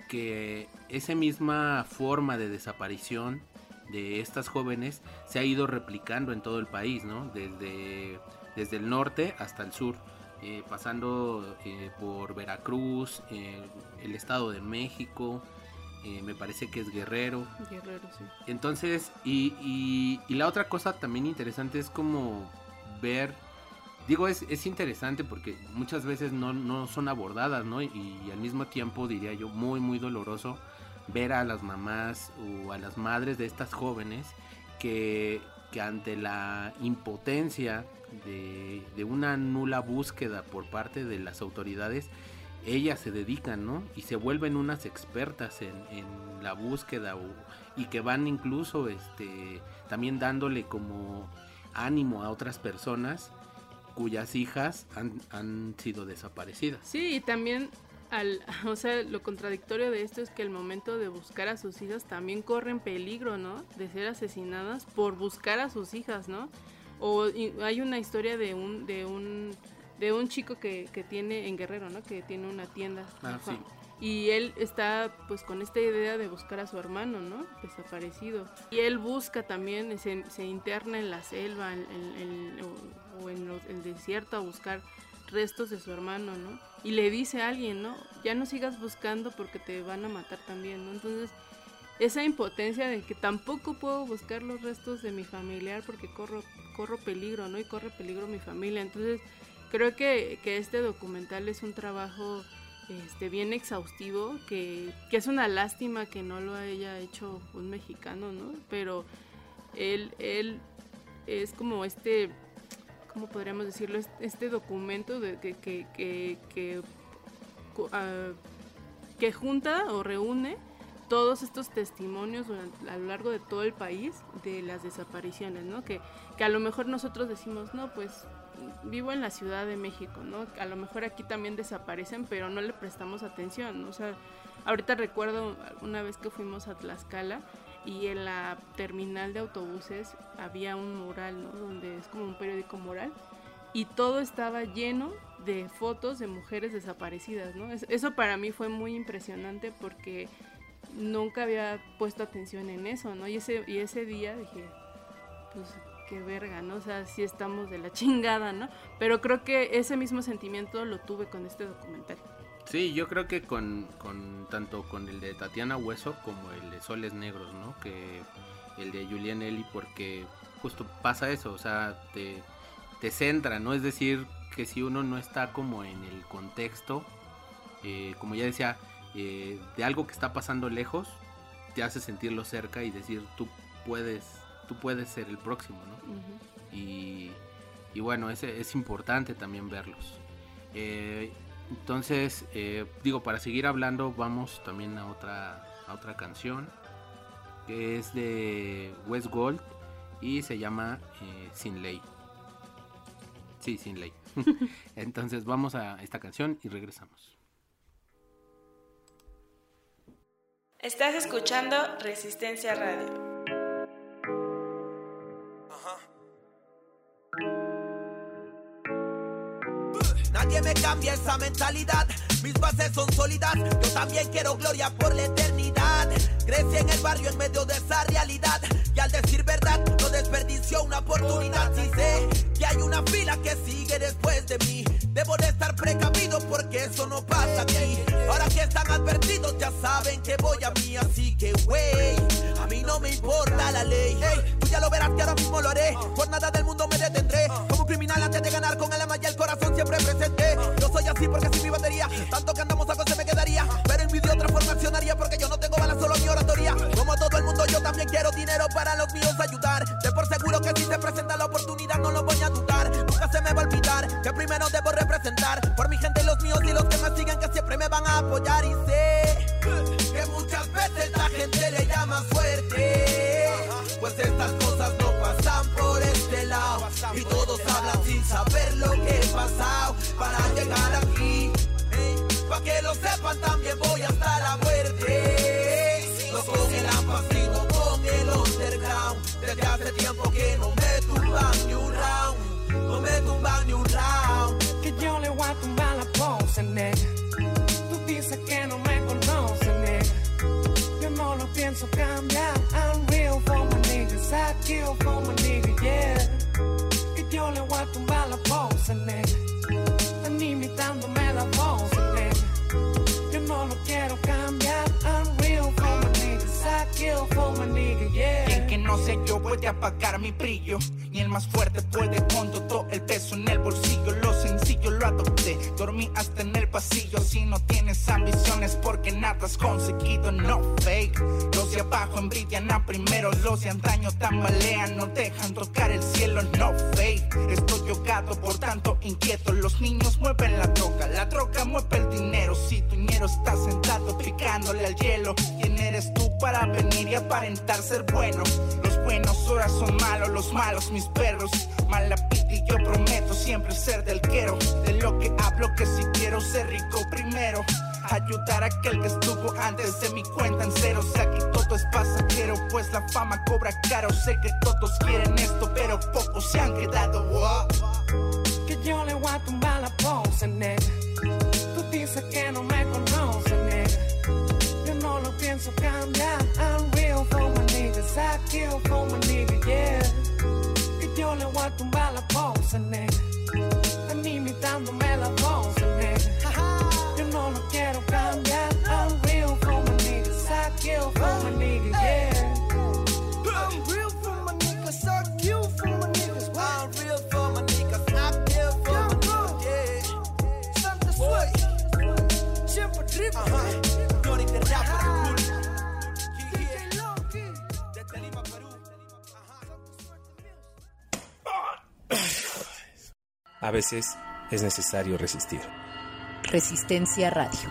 que esa misma forma de desaparición de estas jóvenes se ha ido replicando en todo el país, ¿no? Desde, desde el norte hasta el sur, eh, pasando eh, por Veracruz, eh, el Estado de México, eh, me parece que es Guerrero. Guerrero, sí. Entonces, y, y, y la otra cosa también interesante es como ver... Digo, es, es interesante porque muchas veces no, no son abordadas, ¿no? Y, y al mismo tiempo, diría yo, muy, muy doloroso ver a las mamás o a las madres de estas jóvenes que, que ante la impotencia de, de una nula búsqueda por parte de las autoridades, ellas se dedican, ¿no? Y se vuelven unas expertas en, en la búsqueda o, y que van incluso este, también dándole como ánimo a otras personas cuyas hijas han, han sido desaparecidas. Sí, y también, al, o sea, lo contradictorio de esto es que al momento de buscar a sus hijas también corren peligro, ¿no? De ser asesinadas por buscar a sus hijas, ¿no? O y, hay una historia de un de un de un chico que, que tiene en Guerrero, ¿no? Que tiene una tienda. Ah, sí. Y él está pues con esta idea de buscar a su hermano, ¿no? Desaparecido. Y él busca también, se, se interna en la selva en, en, en, o, o en los, el desierto a buscar restos de su hermano, ¿no? Y le dice a alguien, ¿no? Ya no sigas buscando porque te van a matar también, ¿no? Entonces, esa impotencia de que tampoco puedo buscar los restos de mi familiar porque corro, corro peligro, ¿no? Y corre peligro mi familia. Entonces, creo que, que este documental es un trabajo... Este, bien exhaustivo, que, que es una lástima que no lo haya hecho un mexicano, ¿no? Pero él, él es como este, ¿cómo podríamos decirlo? Este documento de, que, que, que, que, uh, que junta o reúne todos estos testimonios durante, a lo largo de todo el país de las desapariciones, ¿no? Que, que a lo mejor nosotros decimos, no, pues vivo en la Ciudad de México, ¿no? A lo mejor aquí también desaparecen, pero no le prestamos atención, ¿no? O sea, ahorita recuerdo una vez que fuimos a Tlaxcala y en la terminal de autobuses había un mural, ¿no? Donde es como un periódico mural y todo estaba lleno de fotos de mujeres desaparecidas, ¿no? Eso para mí fue muy impresionante porque nunca había puesto atención en eso, ¿no? Y ese, y ese día dije, pues... qué verga, ¿no? O sea, sí estamos de la chingada, ¿no? Pero creo que ese mismo sentimiento lo tuve con este documental. Sí, yo creo que con, con tanto con el de Tatiana Hueso como el de Soles Negros, ¿no? Que el de Giulianelli, porque justo pasa eso, o sea, te, te centra, ¿no? Es decir, que si uno no está como en el contexto, eh, como ya decía, eh, de algo que está pasando lejos, te hace sentirlo cerca y decir, tú puedes... tú puedes ser el próximo, ¿no? Uh-huh. Y, y bueno, es, es importante también verlos. Eh, entonces, eh, digo, para seguir hablando, vamos también a otra, a otra canción, que es de West Gold y se llama eh, Sin Ley. Sí, Sin Ley. Entonces, vamos a esta canción y regresamos. Estás escuchando Resistencia Radio. Nadie me cambia esa mentalidad, mis bases son sólidas, yo también quiero gloria por la eternidad. Crecí en el barrio en medio de esa realidad y al decir verdad no desperdició una oportunidad. Si sé que hay una fila que sigue después de mí, debo de estar precavido porque eso no pasa aquí. Ahora que están advertidos ya saben que voy a mí, así que wey, a mí no me importa la ley. Hey, tú ya lo verás que ahora mismo lo haré, por nada del mundo me detendré. Como un criminal antes de ganar con el alma y el corazón siempre presente. Yo soy así porque sin mi batería, tanto que andamos a se me quedaría, pero en mi de otra forma accionaría porque yo no tengo balas, solo mi oratoria. Como todo el mundo yo también quiero dinero para los míos ayudar. De por seguro que si se presenta la oportunidad no lo voy a dudar. Nunca se me va a olvidar que primero debo representar por mi gente y los míos y los que me siguen que siempre me van a apoyar. Y sé llaman también voy hasta la muerte. No con el AMPA, sino con el underground. Desde hace tiempo que no me tumban ni un round. No me tumban ni un round. Que yo le voy a tumbar la pose, nega. Tú dices que no me conoces, nega. Yo no lo pienso cambiar. I'm real for my niggas, I kill for my niggas, yeah. Que yo le voy a tumbar la pose, nega. Están imitándome la voz, nega. Yo no lo quiero cambiar. I'm real for my niggas, I kill for my niggas, yeah. Quien que no sé yo puede apagar mi brillo. Ni el más fuerte puede con todo el peso en el bolsillo. Lo sencillo lo adopté, dormí hasta en el pasillo. Si no tienes ambiciones porque nada has conseguido, no fake. Los de abajo envidian a primero, los de antaño tambalean, no dejan tocar el cielo, no fake. Estoy ahogado, por tanto inquieto. Los niños mueven la droga, la droga mueve el dinero. Si tu dinero está sentado picándole al hielo, ¿quién eres tú para venir y aparentar ser bueno? Los buenos ahora son malos, los malos mis perros. Mala pita y yo prometo siempre ser del quiero. De lo que hablo que si quiero ser rico primero. Ayudar a aquel que estuvo antes de mi cuenta en cero. O sea que todo es pasajero, pues la fama cobra caro. Sé que todos quieren esto, pero pocos se han quedado. Wow. Que yo le voy a tumbar la pose, nega. Tú dices que no me conoces, nega. Yo no lo pienso cambiar. I'm real for my niggas, I kill for my niggas, yeah. Que yo le voy a tumbar la pose, nega. Están imitándome la voz, nega. Yo no lo quiero cambiar. I'm real for my niggas, I kill for my niggas, yeah. I'm real for my niggas, I kill for my niggas. I'm real for my niggas, I kill for my niggas, yeah. Santa Sway, siempre triple. Ajá, Johnny the rapper, cool. Desde Lima, Perú. A veces es necesario resistir. Resistencia Radio.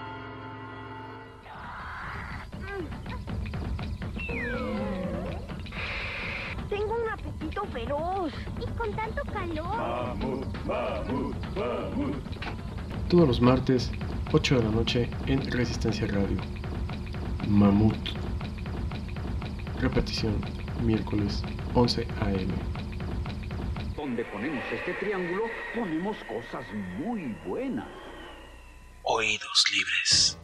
Tengo un apetito feroz. Y con tanto calor. Mamut, mamut, mamut. Todos los martes, ocho de la noche, en Resistencia Radio. Mamut. Repetición, miércoles, once a eme. Donde ponemos este triángulo, ponemos cosas muy buenas. Oídos libres.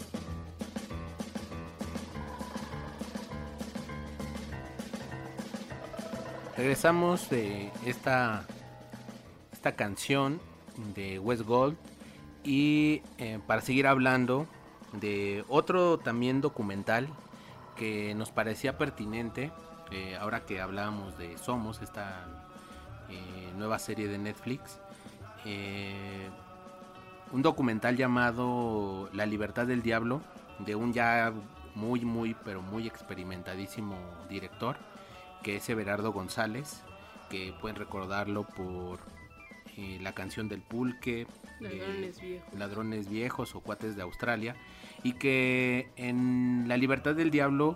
Regresamos de esta, esta canción de West Gold y eh, para seguir hablando de otro también documental que nos parecía pertinente, eh, ahora que hablábamos de Somos, esta eh, nueva serie de Netflix, eh, un documental llamado La Libertad del Diablo, de un ya muy, muy, pero muy experimentadísimo director, que es Everardo González, que pueden recordarlo por eh, la canción del Pulque, Ladrones eh, Viejos. Ladrones Viejos o Cuates de Australia, y que en La Libertad del Diablo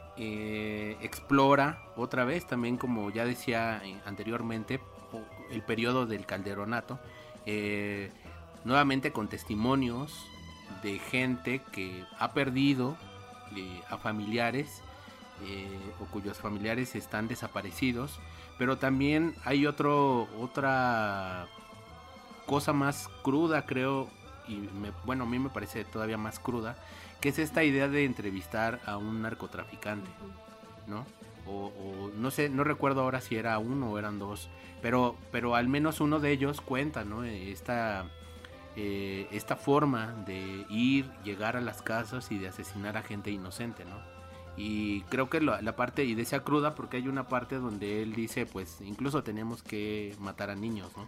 eh, explora otra vez, también como ya decía eh, anteriormente, el periodo del Calderonato, eh, nuevamente con testimonios de gente que ha perdido eh, a familiares eh, o cuyos familiares están desaparecidos, pero también hay otro otra cosa más cruda, creo, y me, bueno, a mí me parece todavía más cruda, que es esta idea de entrevistar a un narcotraficante, ¿no? O, o no sé, no recuerdo ahora si era uno o eran dos, pero, pero al menos uno de ellos cuenta, ¿no? Esta, eh, esta forma de ir, llegar a las casas y de asesinar a gente inocente, ¿no? Y creo que la, la parte, y decía cruda porque hay una parte donde él dice, pues incluso tenemos que matar a niños, ¿no?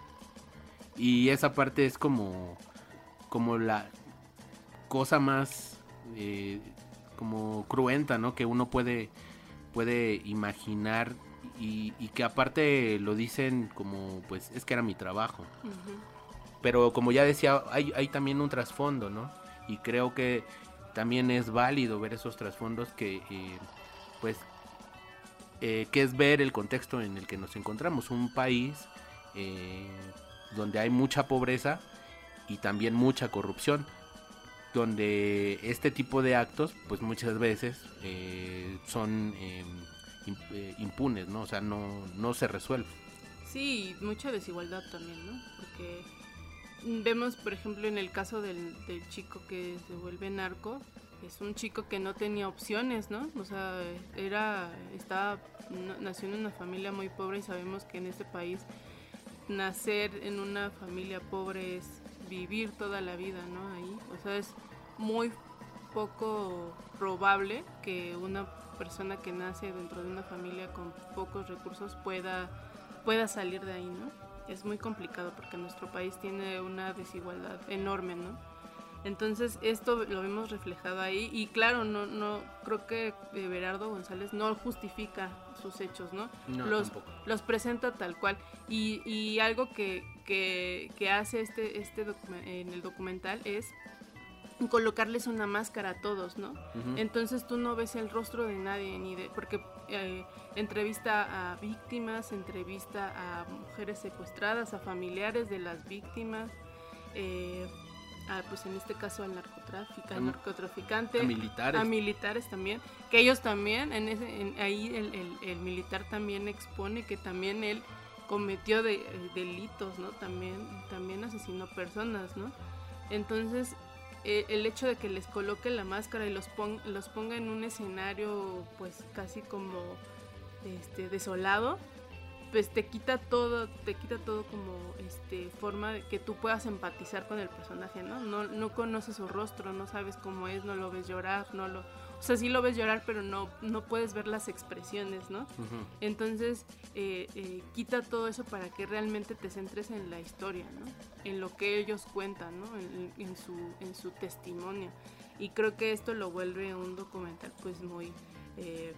Y esa parte es como, como la cosa más eh, como cruenta, ¿no? Que uno puede, puede imaginar y, y que aparte lo dicen como, pues es que era mi trabajo. Uh-huh. Pero como ya decía, hay, hay también un trasfondo, ¿no? Y creo que también es válido ver esos trasfondos que, eh, pues, eh, que es ver el contexto en el que nos encontramos. Un país eh, donde hay mucha pobreza y también mucha corrupción. donde este tipo de actos pues muchas veces eh, son eh, impunes, ¿no? O sea, no, no se resuelve. Sí, mucha desigualdad también, ¿no? Porque vemos, por ejemplo, en el caso del, del chico que se vuelve narco, es un chico que no tenía opciones, ¿no? O sea, era, estaba, nació en una familia muy pobre y sabemos que en este país nacer en una familia pobre es vivir toda la vida, ¿no? Ahí, o sea, es muy poco probable que una persona que nace dentro de una familia con pocos recursos pueda, pueda salir de ahí, ¿no? Es muy complicado porque nuestro país tiene una desigualdad enorme, ¿no? Entonces esto lo vemos reflejado ahí y claro, no, no creo que eh, Berardo González no justifica sus hechos, ¿no? No, los, tampoco. los presenta tal cual y, y algo que, que, que hace este, este docu- en el documental es colocarles una máscara a todos, ¿no? Uh-huh. Entonces tú no ves el rostro de nadie ni de porque eh, entrevista a víctimas, entrevista a mujeres secuestradas, a familiares de las víctimas, eh, a, pues en este caso al narcotráfico, al narcotraficante, a militares, a militares también, que ellos también en ese, en, ahí el, el, el militar también expone que también él cometió de, eh, delitos, ¿no? También también asesinó personas, ¿no? Entonces el hecho de que les coloque la máscara y los, pon, los ponga en un escenario pues casi como este desolado, pues te quita todo, te quita todo como este forma de que tú puedas empatizar con el personaje, ¿no? No, no conoces su rostro, no sabes cómo es, no lo ves llorar, no lo, o sea, sí lo ves llorar, pero no, no puedes ver las expresiones, ¿no? Uh-huh. Entonces eh, eh, quita todo eso para que realmente te centres en la historia, ¿no? En lo que ellos cuentan, ¿no? En, en su, en su testimonio. Y creo que esto lo vuelve un documental pues muy eh,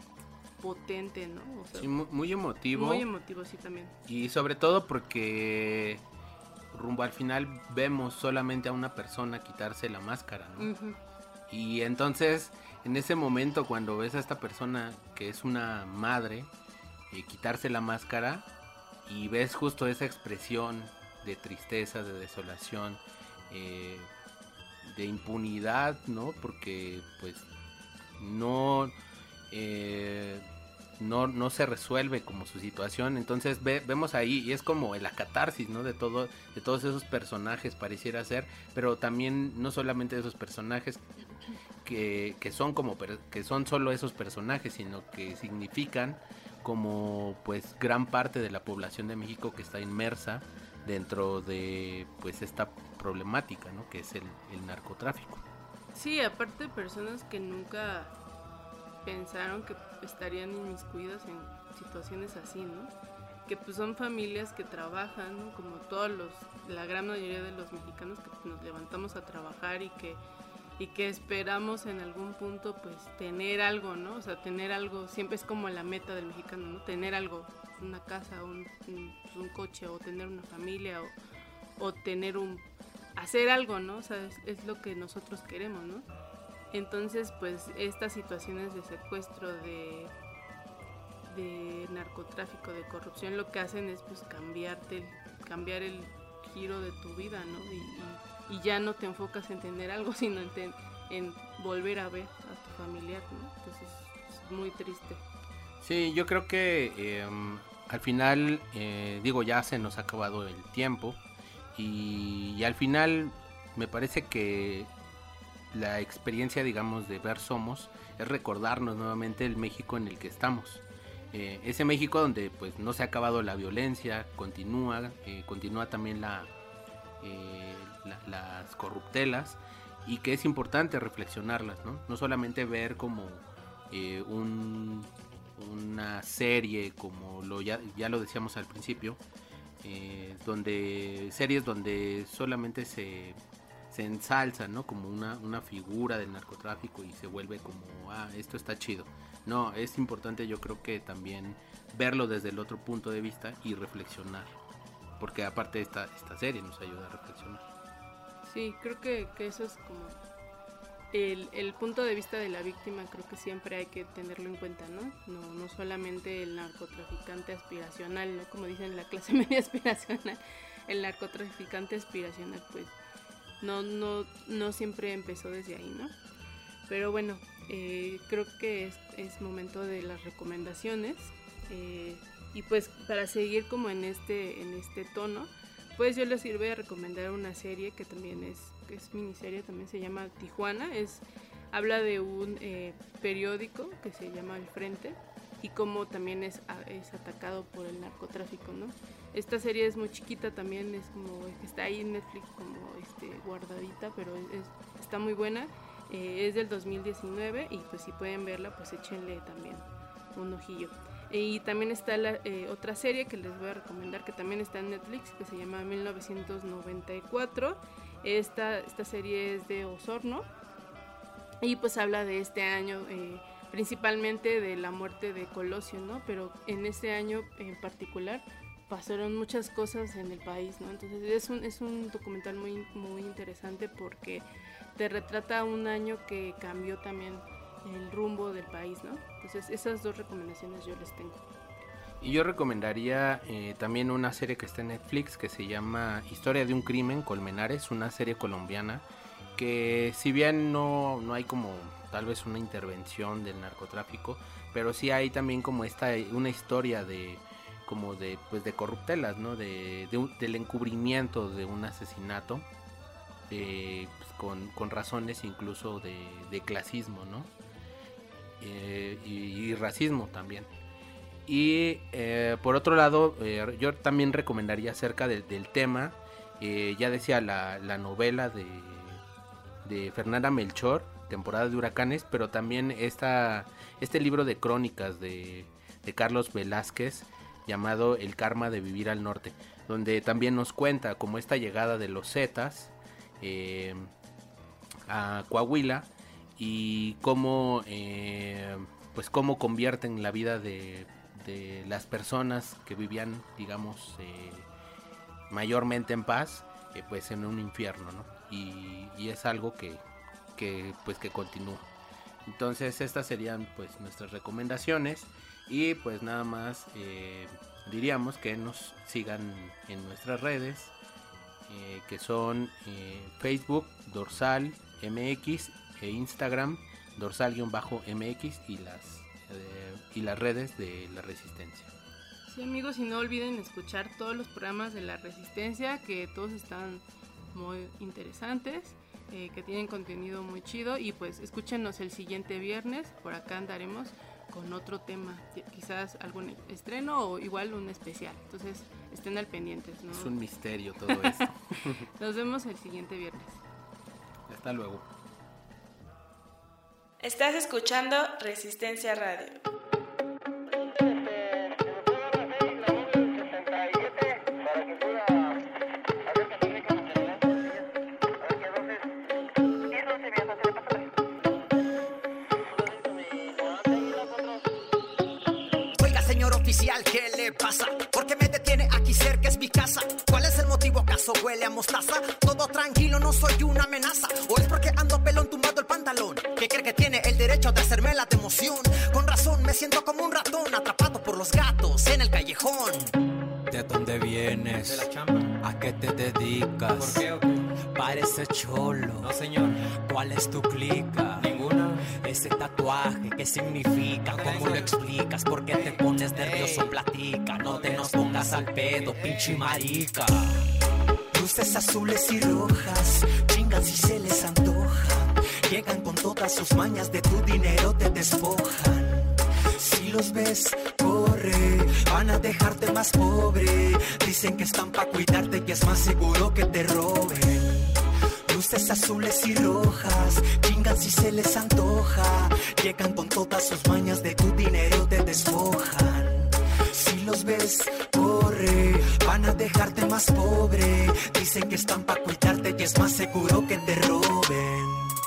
potente, ¿no? O sea, sí, muy, muy emotivo. Muy emotivo, sí, también. Y sobre todo porque rumbo al final vemos solamente a una persona quitarse la máscara, ¿no? Uh-huh. Y entonces, en ese momento cuando ves a esta persona que es una madre, eh, quitarse la máscara y ves justo esa expresión de tristeza, de desolación, eh, de impunidad, ¿no? Porque pues no, eh, no, no se resuelve como su situación. Entonces ve, vemos ahí y es como la catarsis, ¿no? De todo, de todos esos personajes pareciera ser, pero también no solamente de esos personajes que, que son como que son solo esos personajes, sino que significan como pues gran parte de la población de México que está inmersa dentro de pues esta problemática, ¿no? Que es el, el narcotráfico. Sí, aparte personas que nunca pensaron que estarían inmiscuidas en situaciones así, ¿no? Que pues son familias que trabajan, ¿no? Como todos los, la gran mayoría de los mexicanos que nos levantamos a trabajar y que y que esperamos en algún punto pues tener algo, ¿no? O sea, tener algo, siempre es como la meta del mexicano, ¿no? Tener algo, una casa, un, un, un coche, o tener una familia, o, o tener un, hacer algo, ¿no? O sea, es, es lo que nosotros queremos, ¿no? Entonces, pues, estas situaciones de secuestro, de, de narcotráfico, de corrupción, lo que hacen es pues cambiarte, cambiar el giro de tu vida, ¿no? Y, y, y ya no te enfocas en tener algo, sino en, ten, en volver a ver a tu familiar, ¿no? Entonces es muy triste. Sí, yo creo que eh, al final, eh, digo, ya se nos ha acabado el tiempo y, y al final me parece que la experiencia, digamos, de ver Somos es recordarnos nuevamente el México en el que estamos. Eh, ese México donde pues no se ha acabado la violencia, continúa, eh, continúa también la, eh, la, las corruptelas, y que es importante reflexionarlas, ¿no? No solamente ver como eh, un, una serie, como lo ya, ya lo decíamos al principio, eh, donde series donde solamente se, se ensalza, ¿no? Como una, una figura del narcotráfico y se vuelve como, ah, esto está chido. No, es importante, yo creo que también verlo desde el otro punto de vista y reflexionar, porque aparte esta, esta serie nos ayuda a reflexionar. Sí, creo que, que eso es como el, el punto de vista de la víctima, creo que siempre hay que tenerlo en cuenta, ¿no? No, no solamente el narcotraficante aspiracional, ¿no? Como dicen la clase media aspiracional, el narcotraficante aspiracional, pues no, no, no siempre empezó desde ahí, ¿no? Pero bueno, eh, creo que es, es momento de las recomendaciones. Eh, y pues para seguir como en este, en este tono, pues yo les voy a recomendar una serie que también es, que es miniserie, también se llama Tijuana. Es, habla de un eh, periódico que se llama El Frente y cómo también es, es atacado por el narcotráfico, ¿no? Esta serie es muy chiquita también, es como está ahí en Netflix como este, guardadita, pero es, es, está muy buena. Eh, es del dos mil diecinueve y pues si pueden verla, pues échenle también un ojillo. Y también está la, eh, otra serie que les voy a recomendar, que también está en Netflix, que se llama mil novecientos noventa y cuatro. Esta, esta serie es de Osorno y pues habla de este año, eh, principalmente de la muerte de Colosio, ¿no? Pero en este año en particular pasaron muchas cosas en el país, ¿no? Entonces es un, es un documental muy, muy interesante porque te retrata un año que cambió también el rumbo del país, ¿no? Entonces esas dos recomendaciones yo les tengo. Y yo recomendaría eh, también una serie que está en Netflix que se llama Historia de un crimen, Colmenares, una serie colombiana que si bien no, no hay como tal vez una intervención del narcotráfico, pero sí hay también como esta una historia de como de pues de corruptelas, ¿no? De, de un, del encubrimiento de un asesinato eh, pues con, con razones incluso de, de clasismo, ¿no? Eh, y, y racismo también. Y eh, por otro lado, eh, yo también recomendaría acerca de, del tema, eh, ya decía la, la novela de, de Fernanda Melchor, Temporada de Huracanes, pero también esta, este libro de crónicas de, de Carlos Velázquez llamado El karma de vivir al norte, donde también nos cuenta como esta llegada de los Zetas eh, a Coahuila y cómo eh, pues cómo convierten la vida de, de las personas que vivían, digamos, eh, mayormente en paz, eh, pues en un infierno, ¿no? Y, y es algo que, que pues que continúa. Entonces estas serían pues nuestras recomendaciones y pues nada más eh, diríamos que nos sigan en nuestras redes eh, que son eh, Facebook Dorsal M X e Instagram Dorsal-M X y las eh, y las redes de la Resistencia. Sí, amigos, y no olviden escuchar todos los programas de la Resistencia, que todos están muy interesantes, eh, que tienen contenido muy chido, y pues escúchenos el siguiente viernes, por acá andaremos con otro tema, quizás algún estreno o igual un especial, entonces estén al pendientes, ¿no? Es un misterio todo esto. Nos vemos el siguiente viernes. Hasta luego. Estás escuchando Resistencia Radio. Oiga, señor oficial, ¿qué le pasa? ¿Por qué me detiene aquí cerca? Es mi casa. ¿Cuál es el motivo? ¿Acaso huele a mostaza? Todo tranquilo, no soy una amenaza. ¿O es porque ando pelón tumbado el pantalón? ¿Qué cree que tiene el derecho de hacerme la de emoción? Con razón me siento como un ratón atrapado por los gatos en el callejón. ¿De dónde vienes? De la chamba. ¿A qué te dedicas? ¿Por qué o qué? Parece cholo. No, señor. ¿Cuál es tu clica? Ninguna. Ese tatuaje, ¿qué significa? ¿Cómo lo explicas? ¿Por qué te pones nervioso? Platica. No te nos pongas al pedo, pinche marica. Luces azules y rojas, chingan si se les antoja. Llegan con todas sus mañas, de tu dinero te despojan. Si los ves, corre, van a dejarte más pobre. Dicen que están pa' cuidarte y es más seguro que te roben. Luces azules y rojas, chingan si se les antoja. Llegan con todas sus mañas, de tu dinero te despojan. Si los ves, corre, van a dejarte más pobre. Dicen que están pa' cuidarte y es más seguro que te roben.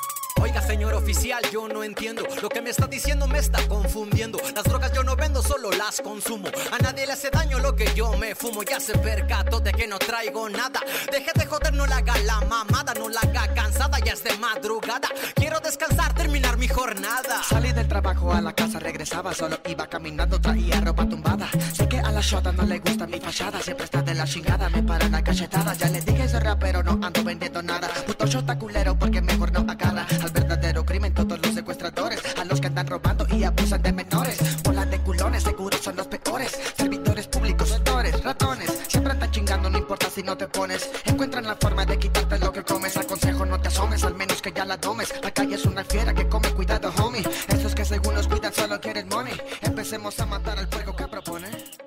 Oiga, señor oficial, yo no entiendo. Lo que me está diciendo me está confundiendo. Las drogas yo no vendo, solo las consumo. A nadie le hace daño lo que yo me fumo. Ya se percató de que no traigo nada. Deje de joder, no la haga la mamada, no la haga cansada, ya es de madrugada. Quiero descansar, terminar mi jornada. Salí del trabajo a la casa, regresaba, solo iba caminando, traía ropa tumbada. Sé que a la shota no le gusta mi fachada, siempre está de la chingada, me paran a cachetadas. Ya le dije soy rapero, no ando vendiendo nada. Puto shota culero porque mejor no agarra al verdadero crimen, todos los secuestradores, a los que andan robando y abusan de menores. Bola de culones, seguro son los peores. Servidores públicos, actores, ratones, siempre andan chingando, no importa si no te pones. Encuentran la forma de quitarte lo que comes. Aconsejo no te asomes, al menos que ya la tomes. La calle es una fiera que come, cuidado homie. Esos que según nos cuidan solo quieren money. Empecemos a matar al fuego que propone.